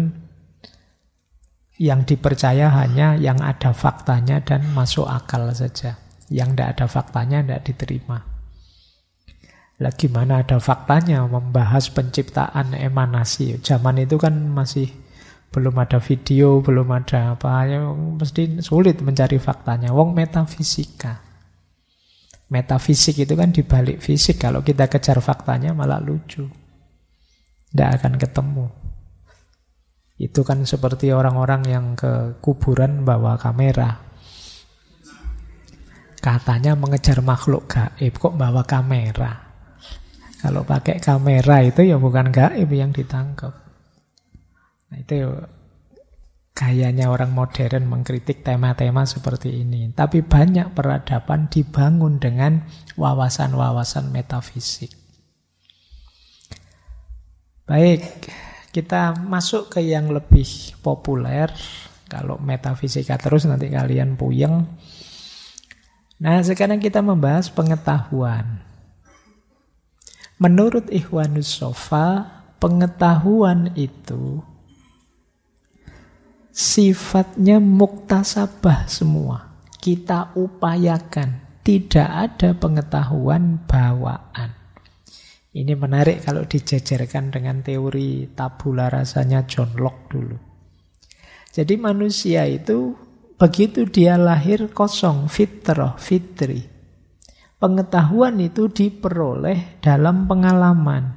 yang dipercaya hanya yang ada faktanya dan masuk akal saja. Yang tidak ada faktanya tidak diterima. Lah gimana ada faktanya membahas penciptaan emanasi? Zaman itu kan masih belum ada video, belum ada apa, mesti sulit mencari faktanya. Wong metafisika. Metafisik itu kan dibalik fisik. Kalau kita kejar faktanya malah lucu. Tidak akan ketemu. Itu kan seperti orang-orang yang ke kuburan bawa kamera. Katanya mengejar makhluk gaib, kok bawa kamera? Kalau pakai kamera itu ya bukan gaib yang ditangkap. Nah, itu gayanya orang modern mengkritik tema-tema seperti ini. Tapi banyak peradaban dibangun dengan wawasan-wawasan metafisik. Baik, kita masuk ke yang lebih populer. Kalau metafisika terus nanti kalian puyeng. Nah, sekarang kita membahas pengetahuan. Menurut Ikhwanus Shafa, pengetahuan itu sifatnya muktasabah semua. Kita upayakan. Tidak ada pengetahuan bawaan. Ini menarik kalau dijajarkan dengan teori tabula rasanya John Locke dulu. Jadi manusia itu begitu dia lahir kosong, fitrah, fitri. Pengetahuan itu diperoleh dalam pengalaman.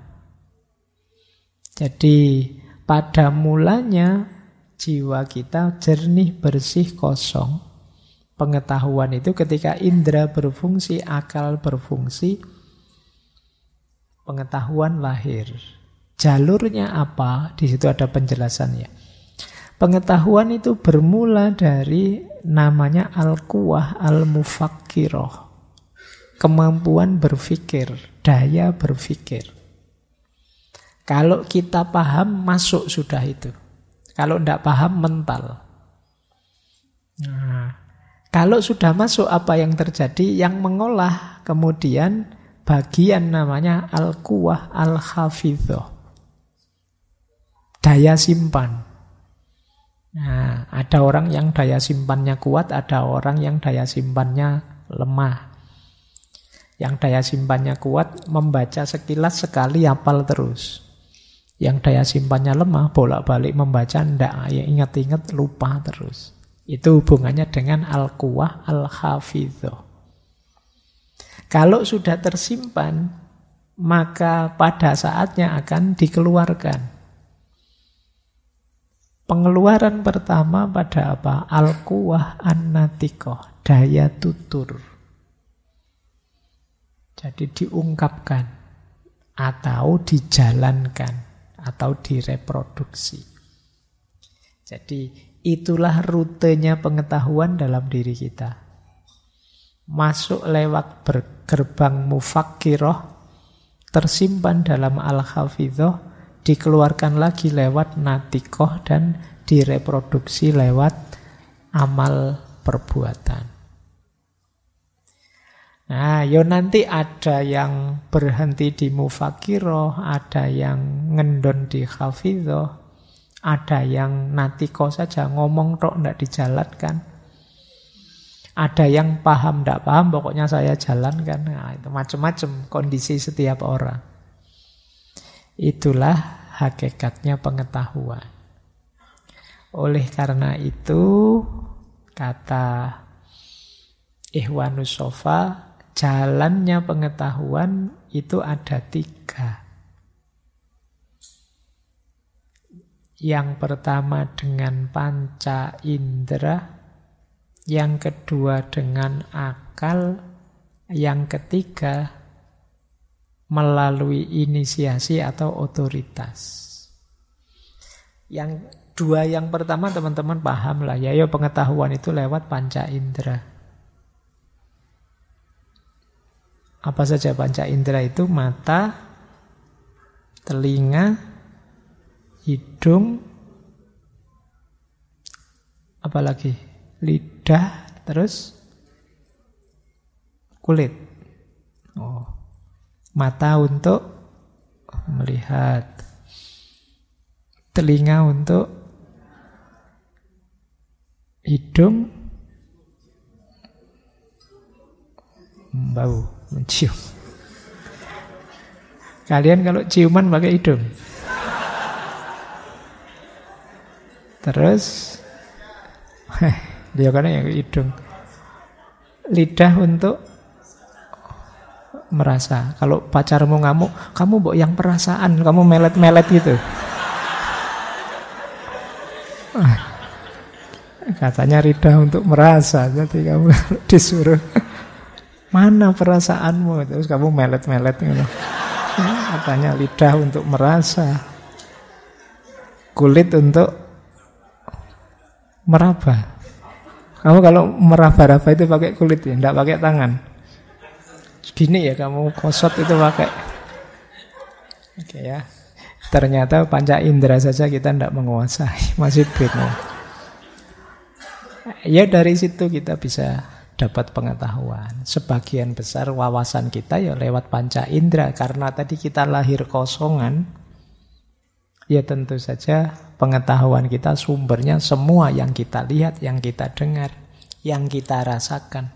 Jadi pada mulanya jiwa kita jernih, bersih, kosong. Pengetahuan itu ketika indera berfungsi, akal berfungsi, pengetahuan lahir. Jalurnya apa? Di situ ada penjelasannya. Pengetahuan itu bermula dari namanya al-quwah al-mufakkirah. Kemampuan berpikir, daya berpikir. Kalau kita paham, masuk sudah itu. Kalau tidak paham, mental. Nah, kalau sudah masuk, apa yang terjadi? Yang mengolah kemudian bagian namanya al-quwah al-hafidhah. Daya simpan. Nah, ada orang yang daya simpannya kuat, ada orang yang daya simpannya lemah. Yang daya simpannya kuat, membaca sekilas sekali hafal terus. Yang daya simpannya lemah, bolak-balik membaca, ndak ya ingat-ingat lupa terus. Itu hubungannya dengan al-quwah al-hafidhah. Kalau sudah tersimpan, maka pada saatnya akan dikeluarkan. Pengeluaran pertama pada apa? Al-quwah an-natiqah, daya tutur. Jadi diungkapkan, atau dijalankan, atau direproduksi. Jadi itulah rutenya pengetahuan dalam diri kita. Masuk lewat gerbang mufakkirah, tersimpan dalam al-hafidhah, dikeluarkan lagi lewat natiqah, dan direproduksi lewat amal perbuatan. Nah, nanti ada yang berhenti di mufakkirah, ada yang ngendon di hafidhah, ada yang natiqah saja, ngomong tok tidak dijalankan. Ada yang paham, tidak paham, pokoknya saya jalankan. Nah, itu macam-macam kondisi setiap orang. Itulah hakikatnya pengetahuan. Oleh karena itu, kata Ikhwanus Shafa, jalannya pengetahuan itu ada 3. Yang pertama dengan panca indera, yang kedua dengan akal, yang ketiga melalui inisiasi atau otoritas. Yang 2 yang pertama teman-teman paham lah ya, pengetahuan itu lewat panca indera. Apa saja panca indera itu? Mata, telinga, hidung, apalagi lidah, terus kulit. Mata untuk melihat, telinga untuk hidung, bau, mencium. Kalian kalau ciuman pakai hidung. Terus dia kan yang hidung. Lidah untuk merasa. Kalau pacarmu ngamuk, kamu mbok yang perasaan, kamu melet-melet gitu. Katanya lidah untuk merasa. Jadi kamu disuruh, mana perasaanmu? Terus kamu melet-melet gitu. Katanya lidah untuk merasa, kulit untuk meraba. Kamu kalau meraba-raba itu pakai kulit ya, enggak pakai tangan. Gini ya kamu kosot itu pakai. Oke ya. Ternyata panca indera saja kita enggak menguasai, masih bingung. Ya dari situ kita bisa dapat pengetahuan. Sebagian besar wawasan kita ya lewat panca indera. Karena tadi kita lahir kosongan, ya tentu saja pengetahuan kita sumbernya semua yang kita lihat, yang kita dengar, yang kita rasakan.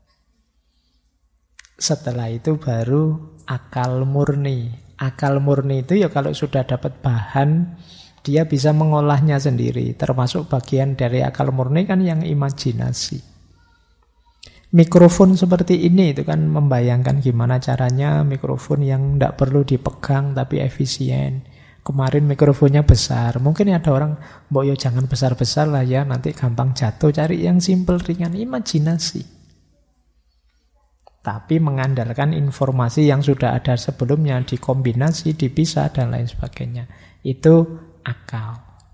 Setelah itu baru akal murni. Akal murni itu ya kalau sudah dapat bahan, dia bisa mengolahnya sendiri. Termasuk bagian dari akal murni kan yang imajinasi. Mikrofon seperti ini itu kan membayangkan gimana caranya mikrofon yang tidak perlu dipegang tapi efisien. Kemarin mikrofonnya besar. Mungkin ada orang, mbok yo jangan besar-besar lah ya, nanti gampang jatuh. Cari yang simple, ringan, imajinasi. Tapi mengandalkan informasi yang sudah ada sebelumnya, dikombinasi, dipisah, dan lain sebagainya. Itu akal.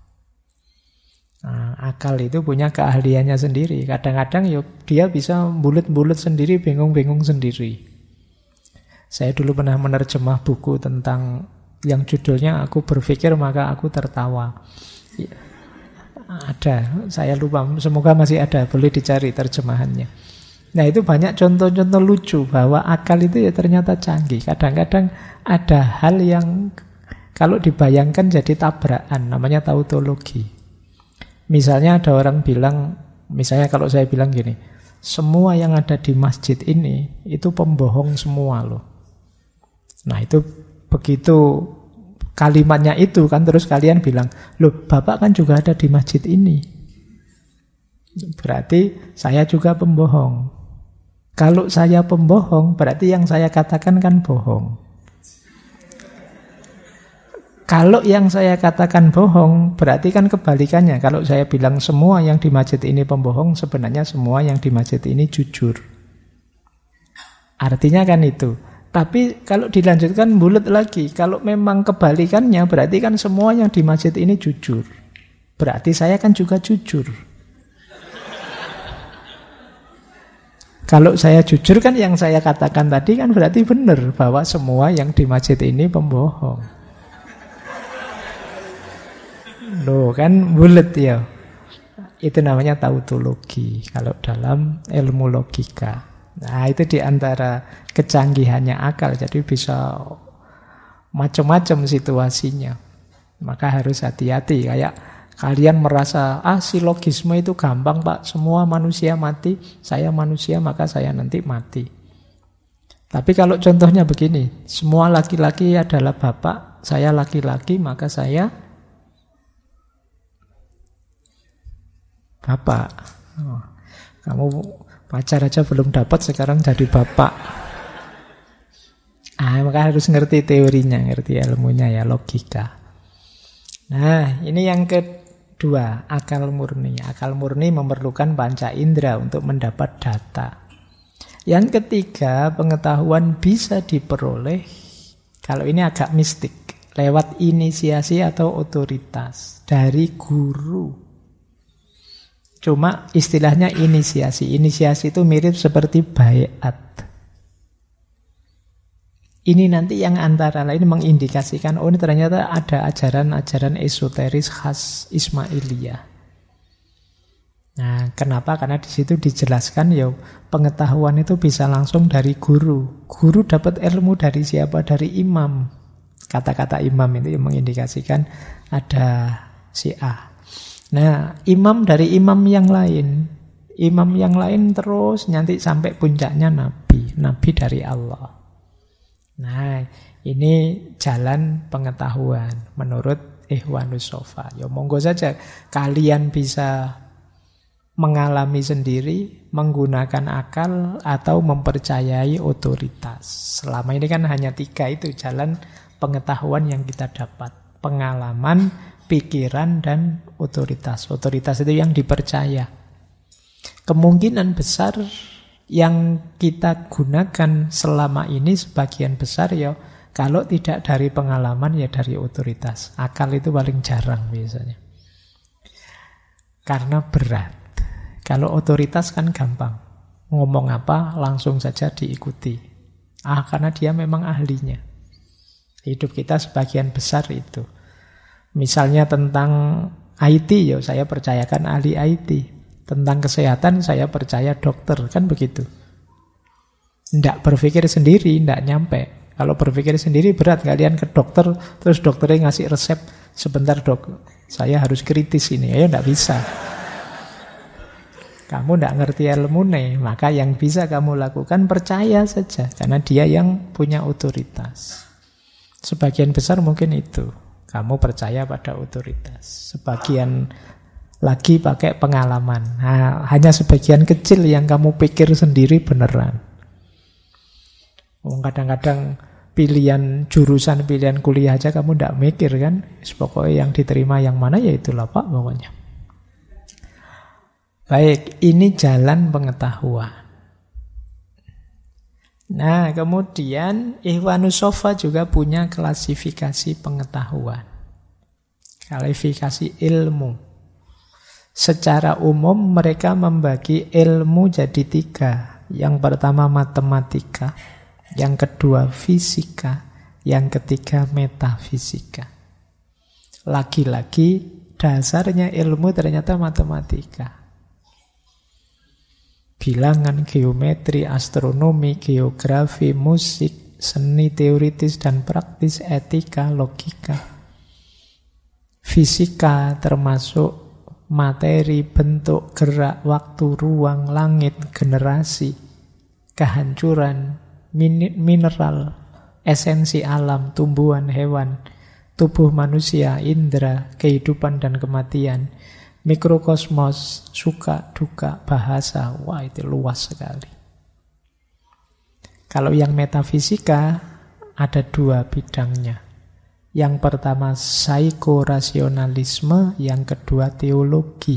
Nah, akal itu punya keahliannya sendiri. Kadang-kadang ya dia bisa bulut-bulut sendiri, bingung-bingung sendiri. Saya dulu pernah menerjemah buku tentang yang judulnya Aku Berpikir Maka Aku Tertawa. Ya, ada, saya lupa, semoga masih ada, boleh dicari terjemahannya. Nah itu banyak contoh-contoh lucu bahwa akal itu ya ternyata canggih. Kadang-kadang ada hal yang kalau dibayangkan jadi tabrakan, namanya tautologi. Misalnya ada orang bilang, misalnya kalau saya bilang gini, semua yang ada di masjid ini itu pembohong semua loh. Nah itu begitu kalimatnya itu kan terus kalian bilang, loh Bapak kan juga ada di masjid ini. Berarti saya juga pembohong. Kalau saya pembohong, berarti yang saya katakan kan bohong. Kalau yang saya katakan bohong, berarti kan kebalikannya. Kalau saya bilang semua yang di masjid ini pembohong, sebenarnya semua yang di masjid ini jujur. Artinya kan itu. Tapi kalau dilanjutkan bulat lagi, kalau memang kebalikannya, berarti kan semua yang di masjid ini jujur. Berarti saya kan juga jujur. Kalau saya jujur kan yang saya katakan tadi kan berarti benar bahwa semua yang di masjid ini pembohong. Loh kan bulet ya. Itu namanya tautologi kalau dalam ilmu logika. Nah itu diantara kecanggihannya akal. Jadi bisa macam-macam situasinya. Maka harus hati-hati. Kayak kalian merasa, silogisme itu gampang Pak, semua manusia mati, saya manusia maka saya nanti mati. Tapi kalau contohnya begini, semua laki-laki adalah bapak, saya laki-laki maka saya bapak. Kamu pacar aja belum dapat sekarang jadi bapak. Maka harus ngerti teorinya, ngerti ilmunya ya, logika. Nah ini yang kedua, akal murni. Akal murni memerlukan panca indera untuk mendapat data. Yang ketiga, pengetahuan bisa diperoleh, kalau ini agak mistik, lewat inisiasi atau otoritas dari guru. Cuma istilahnya inisiasi. Inisiasi itu mirip seperti baiat. Ini nanti yang antara lain mengindikasikan, ini ternyata ada ajaran-ajaran esoteris khas Ismailiyah. Nah, kenapa? Karena di situ dijelaskan ya pengetahuan itu bisa langsung dari guru. Guru dapat ilmu dari siapa? Dari imam. Kata-kata imam itu yang mengindikasikan ada si A. Nah, imam dari imam yang lain. Imam yang lain terus nanti sampai puncaknya nabi. Nabi dari Allah. Nah, ini jalan pengetahuan menurut Ikhwanus Sofa. Ya monggo saja kalian bisa mengalami sendiri, menggunakan akal atau mempercayai otoritas. Selama ini kan hanya 3 itu jalan pengetahuan yang kita dapat. Pengalaman, pikiran, dan otoritas. Otoritas itu yang dipercaya. Kemungkinan besar yang kita gunakan selama ini sebagian besar ya kalau tidak dari pengalaman ya dari otoritas. Akal itu paling jarang biasanya. Karena berat. Kalau otoritas kan gampang. Ngomong apa langsung saja diikuti. Karena dia memang ahlinya. Hidup kita sebagian besar itu. Misalnya tentang IT ya saya percayakan ahli IT. Tentang kesehatan saya percaya dokter, kan begitu. Ndak berpikir sendiri, ndak nyampe. Kalau berpikir sendiri berat, kalian ke dokter, terus dokternya ngasih resep, sebentar dok, saya harus kritis ini, ya ndak bisa. Kamu ndak ngerti ilmu nih, maka yang bisa kamu lakukan percaya saja, karena dia yang punya otoritas. Sebagian besar mungkin itu, kamu percaya pada otoritas. Sebagian lagi pakai pengalaman. Nah, hanya sebagian kecil yang kamu pikir sendiri beneran. Kadang-kadang pilihan jurusan, pilihan kuliah aja kamu ndak mikir kan. Pokoknya yang diterima yang mana ya itulah Pak pokoknya. Baik, ini jalan pengetahuan. Nah, kemudian Ikhwanus Shafah juga punya klasifikasi pengetahuan. Klasifikasi ilmu. Secara umum mereka membagi ilmu jadi 3. Yang pertama matematika, yang kedua fisika, yang ketiga metafisika. Lagi-lagi dasarnya ilmu ternyata matematika. Bilangan, geometri, astronomi, geografi, musik, seni teoritis dan praktis, etika, logika. Fisika termasuk materi, bentuk, gerak, waktu, ruang, langit, generasi, kehancuran, mineral, esensi alam, tumbuhan, hewan, tubuh manusia, indera, kehidupan dan kematian, mikrokosmos, suka, duka, bahasa. Wah, itu luas sekali. Kalau yang metafisika ada 2 bidangnya. Yang pertama psikorasionalisme, yang kedua teologi.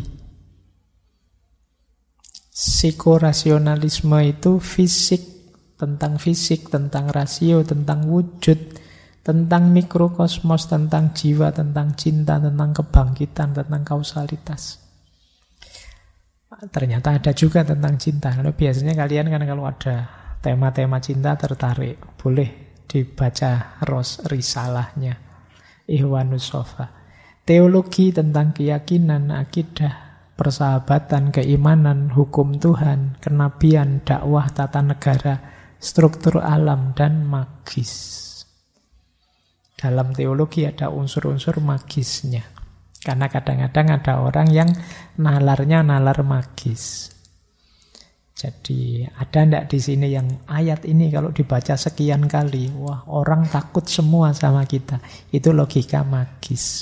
Psikorasionalisme itu fisik, tentang rasio, tentang wujud, tentang mikrokosmos, tentang jiwa, tentang cinta, tentang kebangkitan, tentang kausalitas. Ternyata ada juga tentang cinta. Kalau biasanya kalian kan kalau ada tema-tema cinta tertarik, boleh dibaca risalahnya Ikhwanus Shafah. Teologi tentang keyakinan, akidah, persahabatan, keimanan, hukum Tuhan, kenabian, dakwah, tata negara, struktur alam, dan magis. Dalam teologi ada unsur-unsur magisnya. Karena kadang-kadang ada orang yang nalarnya nalar magis. Jadi ada ndak di sini yang ayat ini kalau dibaca sekian kali, wah orang takut semua sama kita. Itu logika magis.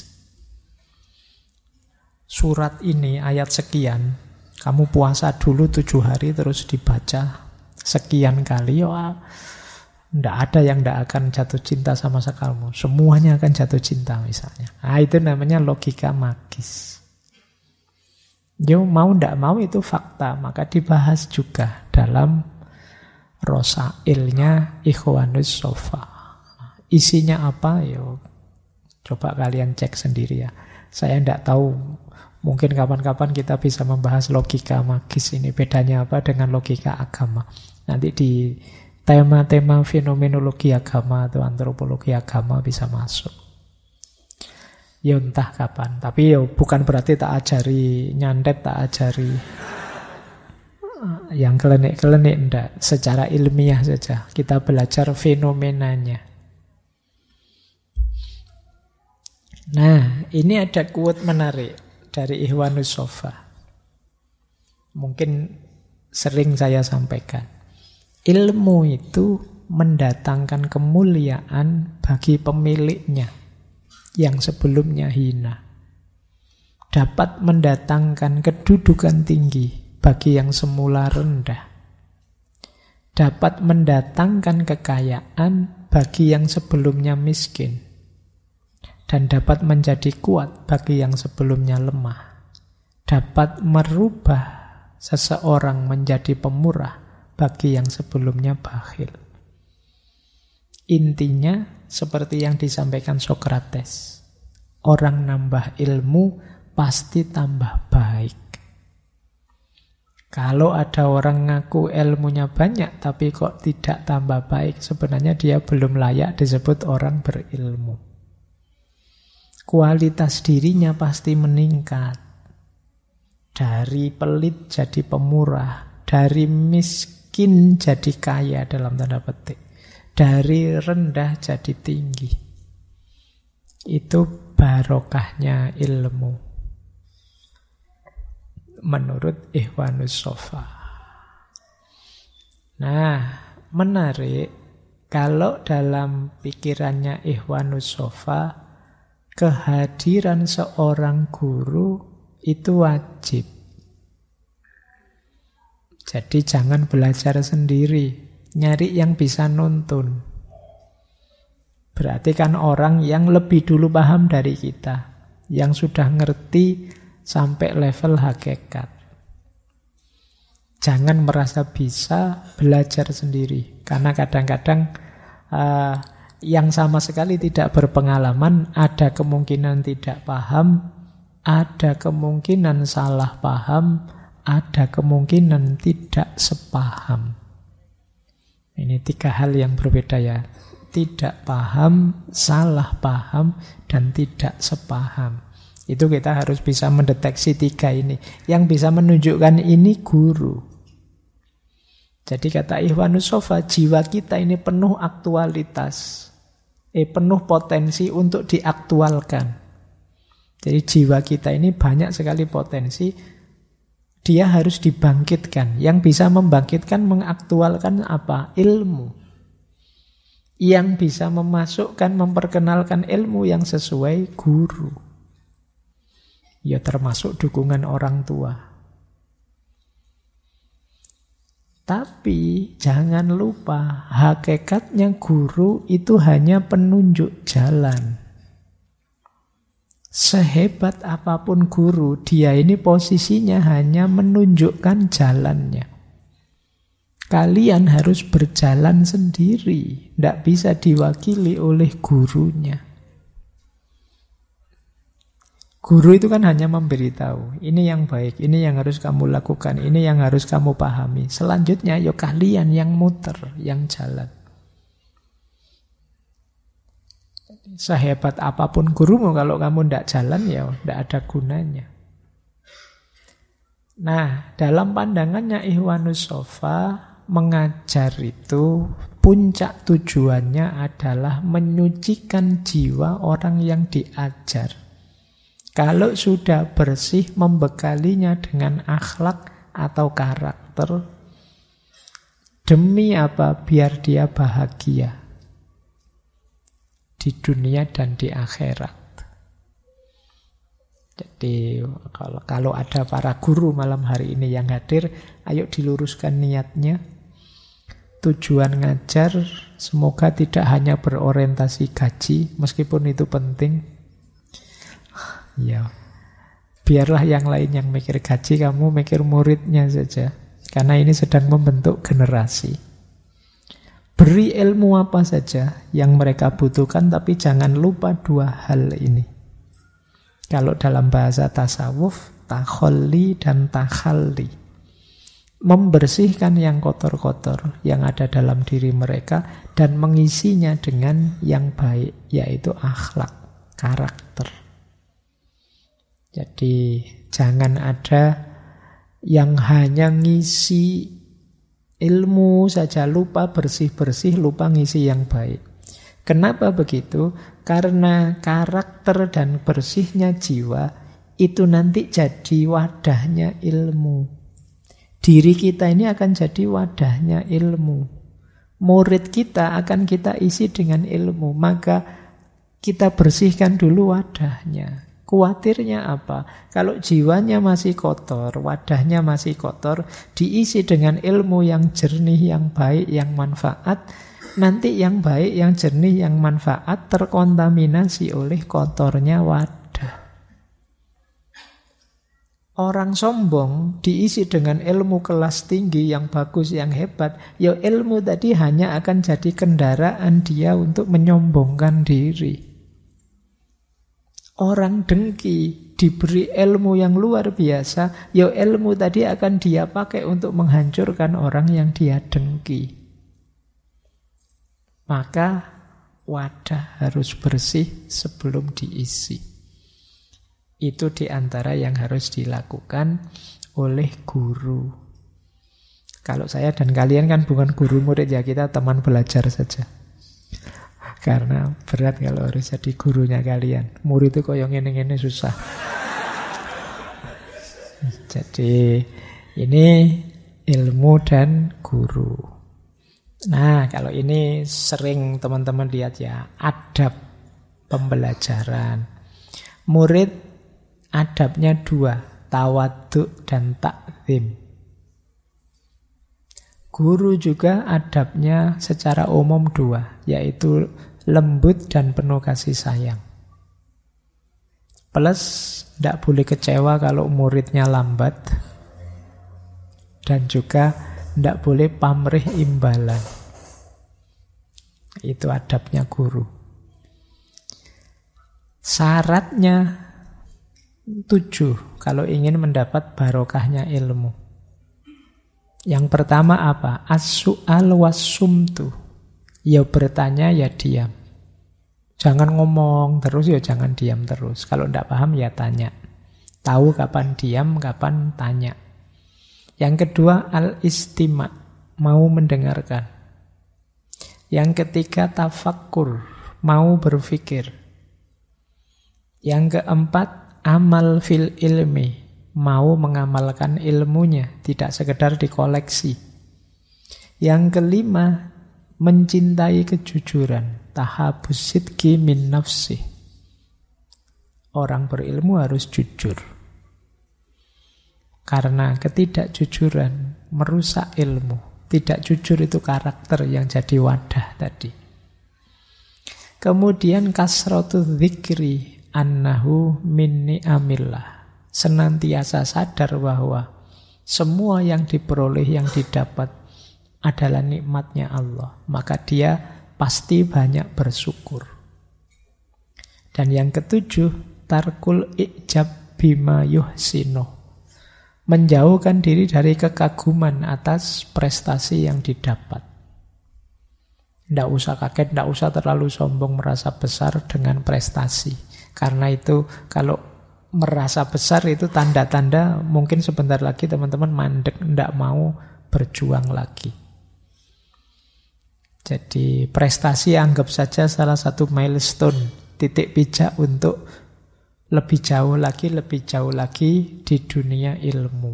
Surat ini ayat sekian, kamu puasa dulu 7 hari terus dibaca sekian kali, wah ndak ada yang ndak akan jatuh cinta sama sekalimu. Semuanya akan jatuh cinta misalnya. Nah, itu namanya logika magis. Yo mau ndak mau itu fakta, maka dibahas juga dalam rosailnya Ikhwanus Shafah. Isinya apa? Yo coba kalian cek sendiri ya. Saya ndak tahu, mungkin kapan-kapan kita bisa membahas logika magis ini, bedanya apa dengan logika agama. Nanti di tema-tema fenomenologi agama atau antropologi agama bisa masuk. Ya entah kapan, tapi ya bukan berarti tak ajari nyantet, tak ajari yang kelenik-kelenik, enggak. Secara ilmiah saja, kita belajar fenomenanya. Nah, ini ada quote menarik dari Ikhwanus Shafah. Mungkin sering saya sampaikan. Ilmu itu mendatangkan kemuliaan bagi pemiliknya yang sebelumnya hina. Dapat mendatangkan kedudukan tinggi bagi yang semula rendah. Dapat mendatangkan kekayaan bagi yang sebelumnya miskin. Dan dapat menjadi kuat bagi yang sebelumnya lemah. Dapat merubah seseorang menjadi pemurah bagi yang sebelumnya bakhil. Intinya seperti yang disampaikan Sokrates, orang nambah ilmu pasti tambah baik. Kalau ada orang ngaku ilmunya banyak tapi kok tidak tambah baik, sebenarnya dia belum layak disebut orang berilmu. Kualitas dirinya pasti meningkat. Dari pelit jadi pemurah, dari miskin jadi kaya dalam tanda petik, dari rendah jadi tinggi. Itu barokahnya ilmu menurut Ikhwanus Shafa. Nah, menarik kalau dalam pikirannya Ikhwanus Shafa, kehadiran seorang guru itu wajib. Jadi jangan belajar sendiri, nyari yang bisa nuntun. Berarti kan orang yang lebih dulu paham dari kita, yang sudah ngerti sampai level hakikat. Jangan merasa bisa belajar sendiri, karena kadang-kadang yang sama sekali tidak berpengalaman ada kemungkinan tidak paham, ada kemungkinan salah paham, ada kemungkinan tidak sepaham. Ini 3 hal yang berbeda ya. Tidak paham, salah paham, dan tidak sepaham. Itu kita harus bisa mendeteksi 3 ini. Yang bisa menunjukkan ini guru. Jadi kata Ikhwanus Shafa, jiwa kita ini penuh aktualitas. Penuh potensi untuk diaktualkan. Jadi jiwa kita ini banyak sekali potensi, dia harus dibangkitkan. Yang bisa membangkitkan, mengaktualkan apa? Ilmu. Yang bisa memasukkan, memperkenalkan ilmu yang sesuai guru. Ya termasuk dukungan orang tua. Tapi jangan lupa, hakikatnya guru itu hanya penunjuk jalan. Sehebat apapun guru, dia ini posisinya hanya menunjukkan jalannya. Kalian harus berjalan sendiri, tidak bisa diwakili oleh gurunya. Guru itu kan hanya memberitahu, ini yang baik, ini yang harus kamu lakukan, ini yang harus kamu pahami. Selanjutnya, ya kalian yang muter, yang jalan. Sehebat apapun gurumu, kalau kamu tidak jalan, ya tidak ada gunanya. Nah, dalam pandangannya Ikhwanus Shafa, mengajar itu puncak tujuannya adalah menyucikan jiwa orang yang diajar. Kalau sudah bersih, membekalinya dengan akhlak atau karakter. Demi apa? Biar dia bahagia di dunia dan di akhirat. Jadi kalau ada para guru malam hari ini yang hadir, ayo diluruskan niatnya. Tujuan ngajar semoga tidak hanya berorientasi gaji, meskipun itu penting. Ya, biarlah yang lain yang mikir gaji, kamu mikir muridnya saja. Karena ini sedang membentuk generasi. Beri ilmu apa saja yang mereka butuhkan, tapi jangan lupa 2 hal ini. Kalau dalam bahasa tasawuf, takholli dan takhalli. Membersihkan yang kotor-kotor yang ada dalam diri mereka dan mengisinya dengan yang baik, yaitu akhlak, karakter. Jadi jangan ada yang hanya ngisi ilmu saja, lupa bersih-bersih, lupa ngisi yang baik. Kenapa begitu? Karena karakter dan bersihnya jiwa itu nanti jadi wadahnya ilmu. Diri kita ini akan jadi wadahnya ilmu. Murid kita akan kita isi dengan ilmu. Maka kita bersihkan dulu wadahnya. Kuatirnya apa? Kalau jiwanya masih kotor, wadahnya masih kotor, diisi dengan ilmu yang jernih, yang baik, yang manfaat, nanti yang baik, yang jernih, yang manfaat terkontaminasi oleh kotornya wadah. Orang sombong diisi dengan ilmu kelas tinggi yang bagus, yang hebat, ya ilmu tadi hanya akan jadi kendaraan dia untuk menyombongkan diri. Orang dengki diberi ilmu yang luar biasa, ya ilmu tadi akan dia pakai untuk menghancurkan orang yang dia dengki. Maka wadah harus bersih sebelum diisi. Itu diantara yang harus dilakukan oleh guru. Kalau saya dan kalian kan bukan guru murid ya, kita teman belajar saja. Karena berat kalau harus jadi gurunya kalian. Murid itu kok yang ngene-ngene susah. Jadi ini ilmu dan guru. Nah, kalau ini sering teman-teman lihat ya, adab pembelajaran. Murid adabnya 2, tawaduk dan takzim. Guru juga adabnya secara umum 2, yaitu lembut dan penuh kasih sayang. Plus, tidak boleh kecewa kalau muridnya lambat. Dan juga tidak boleh pamrih imbalan. Itu adabnya guru. Syaratnya 7 kalau ingin mendapat barokahnya ilmu. Yang pertama apa? As-su'al was-sumtu. Ya bertanya ya diam. Jangan ngomong terus ya jangan diam terus. Kalau tidak paham ya tanya. Tahu kapan diam, kapan tanya. Yang kedua al-istima', mau mendengarkan. Yang ketiga tafakkur, mau berpikir. Yang keempat amal fil ilmi, mau mengamalkan ilmunya, tidak sekedar dikoleksi. Yang kelima mencintai kejujuran, tahabus sidqi min nafsih. Orang berilmu harus jujur. Karena ketidakjujuran merusak ilmu. Tidak jujur itu karakter yang jadi wadah tadi. Kemudian kasratu dzikri annahu min ni'amillah. Senantiasa sadar bahwa semua yang diperoleh, yang didapat adalah nikmatnya Allah. Maka dia pasti banyak bersyukur. Dan yang ketujuh, tarkul i'jab bima yuhsinu. Menjauhkan diri dari kekaguman atas prestasi yang didapat. Tidak usah kaget, tidak usah terlalu sombong merasa besar dengan prestasi. Karena itu kalau merasa besar itu tanda-tanda mungkin sebentar lagi teman-teman mandek, tidak mau berjuang lagi. Jadi prestasi anggap saja salah satu milestone, titik pijak untuk lebih jauh lagi di dunia ilmu.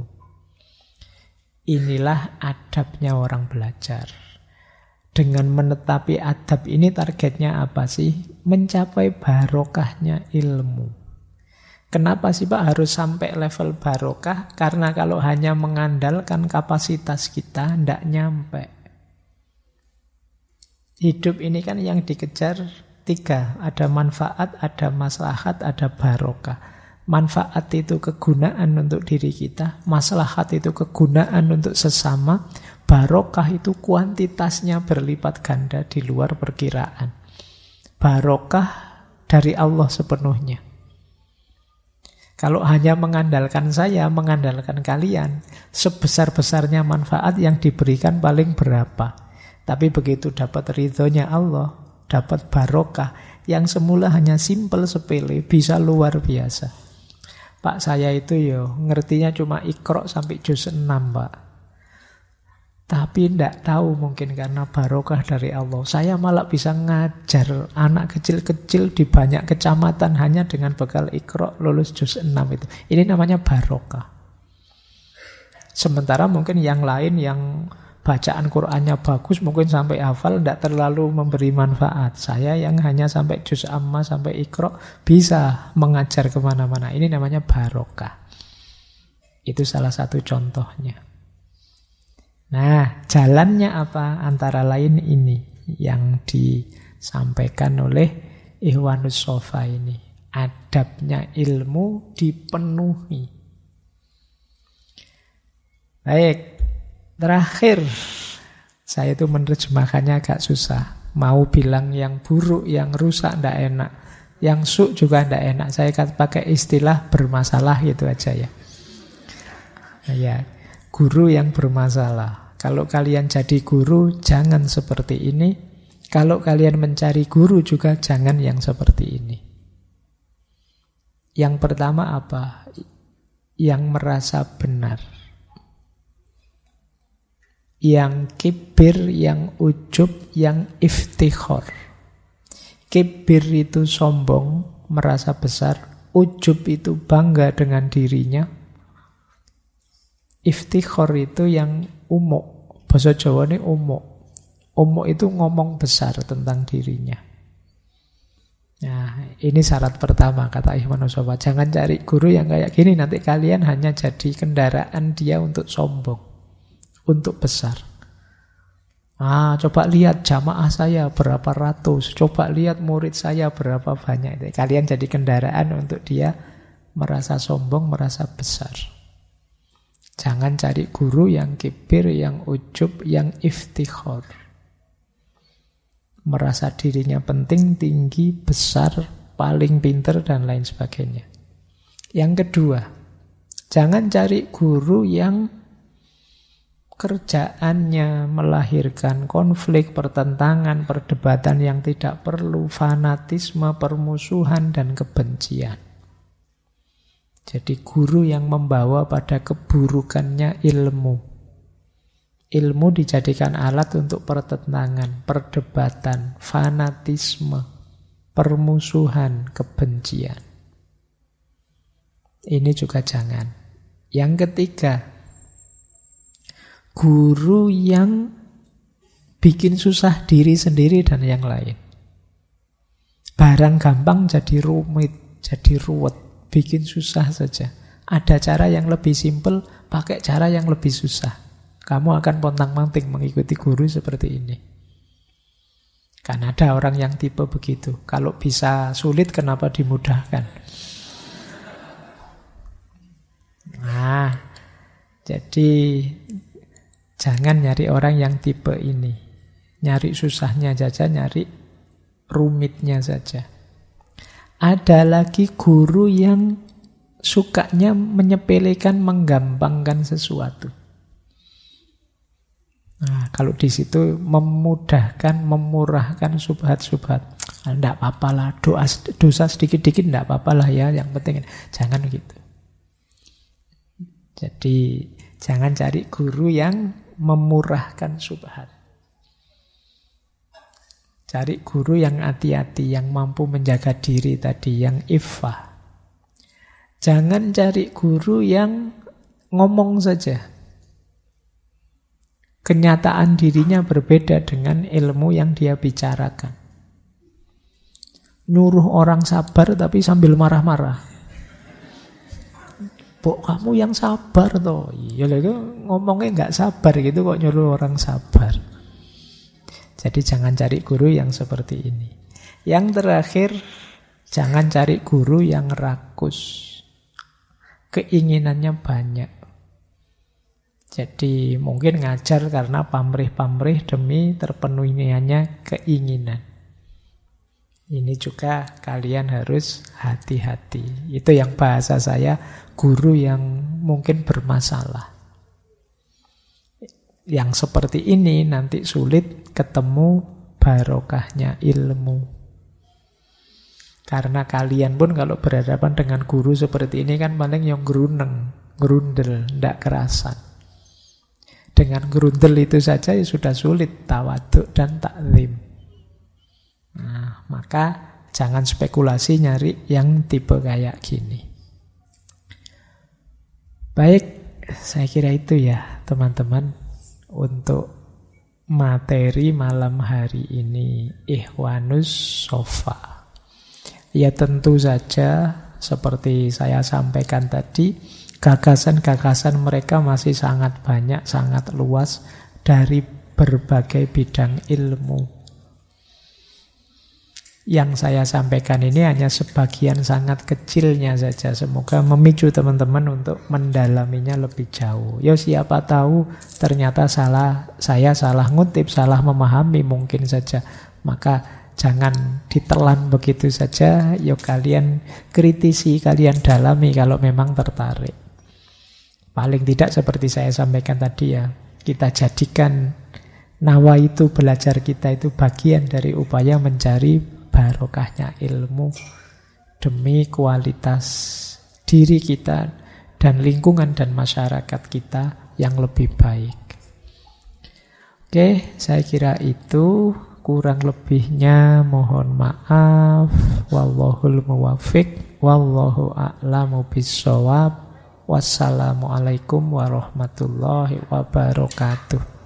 Inilah adabnya orang belajar. Dengan menetapi adab ini targetnya apa sih? Mencapai barokahnya ilmu. Kenapa sih Pak harus sampai level barokah? Karena kalau hanya mengandalkan kapasitas kita, tidak nyampe. Hidup ini kan yang dikejar 3, ada manfaat, ada maslahat, ada barokah. Manfaat itu kegunaan untuk diri kita, maslahat itu kegunaan untuk sesama, barokah itu kuantitasnya berlipat ganda di luar perkiraan. Barokah dari Allah sepenuhnya. Kalau hanya mengandalkan saya, mengandalkan kalian, sebesar-besarnya manfaat yang diberikan paling berapa. Tapi begitu dapat ridhonya Allah, dapat barokah yang semula hanya simpel sepele, bisa luar biasa. Pak saya itu ngertinya cuma Iqra sampai juz 6 Pak. Tapi tidak tahu mungkin karena barokah dari Allah. Saya malah bisa ngajar anak kecil-kecil di banyak kecamatan hanya dengan bekal Iqra lulus juz 6 itu. Ini namanya barokah. Sementara mungkin yang lain yang bacaan Qur'annya bagus, mungkin sampai hafal, tidak terlalu memberi manfaat. Saya yang hanya sampai juz amma, sampai Iqra, bisa mengajar kemana-mana. Ini namanya barokah. Itu salah satu contohnya. Nah, jalannya apa? Antara lain ini yang disampaikan oleh Ikhwanus Shafa ini. Adabnya ilmu dipenuhi. Baik. Terakhir, saya itu menerjemahkannya agak susah. Mau bilang yang buruk, yang rusak, tidak enak. Yang su juga tidak enak. Saya pakai istilah bermasalah gitu aja ya. Ya, guru yang bermasalah. Kalau kalian jadi guru, jangan seperti ini. Kalau kalian mencari guru juga jangan yang seperti ini. Yang pertama apa? Yang merasa benar. Yang kibir, yang ujub, yang iftikhor. Kibir itu sombong, merasa besar. Ujub itu bangga dengan dirinya. Iftikhor itu yang umuk. Bahasa Jawa ini umuk. Umuk itu ngomong besar tentang dirinya. Nah, ini syarat pertama kata Ikhwan Ushawat. Jangan cari guru yang kayak gini, nanti kalian hanya jadi kendaraan dia untuk sombong, untuk besar. Coba lihat jamaah saya berapa ratus, coba lihat murid saya berapa banyak. Kalian jadi kendaraan untuk dia merasa sombong, merasa besar. Jangan cari guru yang kibir, yang ujub, yang iftikhor. Merasa dirinya penting, tinggi, besar, paling pinter, dan lain sebagainya. Yang kedua, jangan cari guru yang kerjaannya melahirkan konflik, pertentangan, perdebatan yang tidak perlu, fanatisme, permusuhan, dan kebencian. Jadi guru yang membawa pada keburukannya ilmu. Ilmu dijadikan alat untuk pertentangan, perdebatan, fanatisme, permusuhan, kebencian. Ini juga jangan. Yang ketiga, guru yang bikin susah diri sendiri dan yang lain. Barang gampang jadi rumit, jadi ruwet, bikin susah saja. Ada cara yang lebih simpel, pakai cara yang lebih susah. Kamu akan pontang-panting mengikuti guru seperti ini. Kan ada orang yang tipe begitu. Kalau bisa sulit, kenapa dimudahkan? Nah, jadi jangan nyari orang yang tipe ini. Nyari susahnya saja, nyari rumitnya saja. Ada lagi guru yang sukanya menyepelekan, menggampangkan sesuatu. Nah, kalau di situ memudahkan, memurahkan subhat-subhat. Tidak apa-apa lah, dosa sedikit-dikit tidak apa-apa lah ya, yang penting jangan gitu. Jadi jangan cari guru yang memurahkan subhat. Cari guru yang hati-hati, yang mampu menjaga diri tadi, yang iffah. Jangan cari guru yang ngomong saja. Kenyataan dirinya berbeda dengan ilmu yang dia bicarakan. Nyuruh orang sabar tapi sambil marah-marah. Pok, kamu yang sabar toh. Iya lho, ngomongnya nggak sabar gitu kok nyuruh orang sabar. Jadi jangan cari guru yang seperti ini. Yang terakhir, jangan cari guru yang rakus. Keinginannya banyak. Jadi mungkin ngajar karena pamrih-pamrih demi terpenuhinya keinginan. Ini juga kalian harus hati-hati. Itu yang bahasa saya, guru yang mungkin bermasalah. Yang seperti ini nanti sulit ketemu barokahnya ilmu. Karena kalian pun kalau berhadapan dengan guru seperti ini kan paling yang geruneng, gerundel, ndak kerasan. Dengan gerundel itu saja ya sudah sulit tawaduk dan taklim. Nah, maka jangan spekulasi nyari yang tipe kayak gini. Baik, saya kira itu ya teman-teman untuk materi malam hari ini Ikhwanus Shafa. Ya tentu saja seperti saya sampaikan tadi, gagasan-gagasan mereka masih sangat banyak, sangat luas dari berbagai bidang ilmu. Yang saya sampaikan ini hanya sebagian sangat kecilnya saja. Semoga memicu teman-teman untuk mendalaminya lebih jauh. Ya siapa tahu ternyata saya salah ngutip, salah memahami mungkin saja. Maka jangan ditelan begitu saja. Yuk kalian kritisi, kalian dalami kalau memang tertarik. Paling tidak seperti saya sampaikan tadi ya, kita jadikan nawa itu, belajar kita itu bagian dari upaya mencari barokahnya ilmu, demi kualitas diri kita dan lingkungan dan masyarakat kita yang lebih baik. Oke, saya kira itu. Kurang lebihnya mohon maaf. Wallahul muwaffiq, wallahu a'lamu bissawab. Wassalamualaikum warahmatullahi wabarakatuh.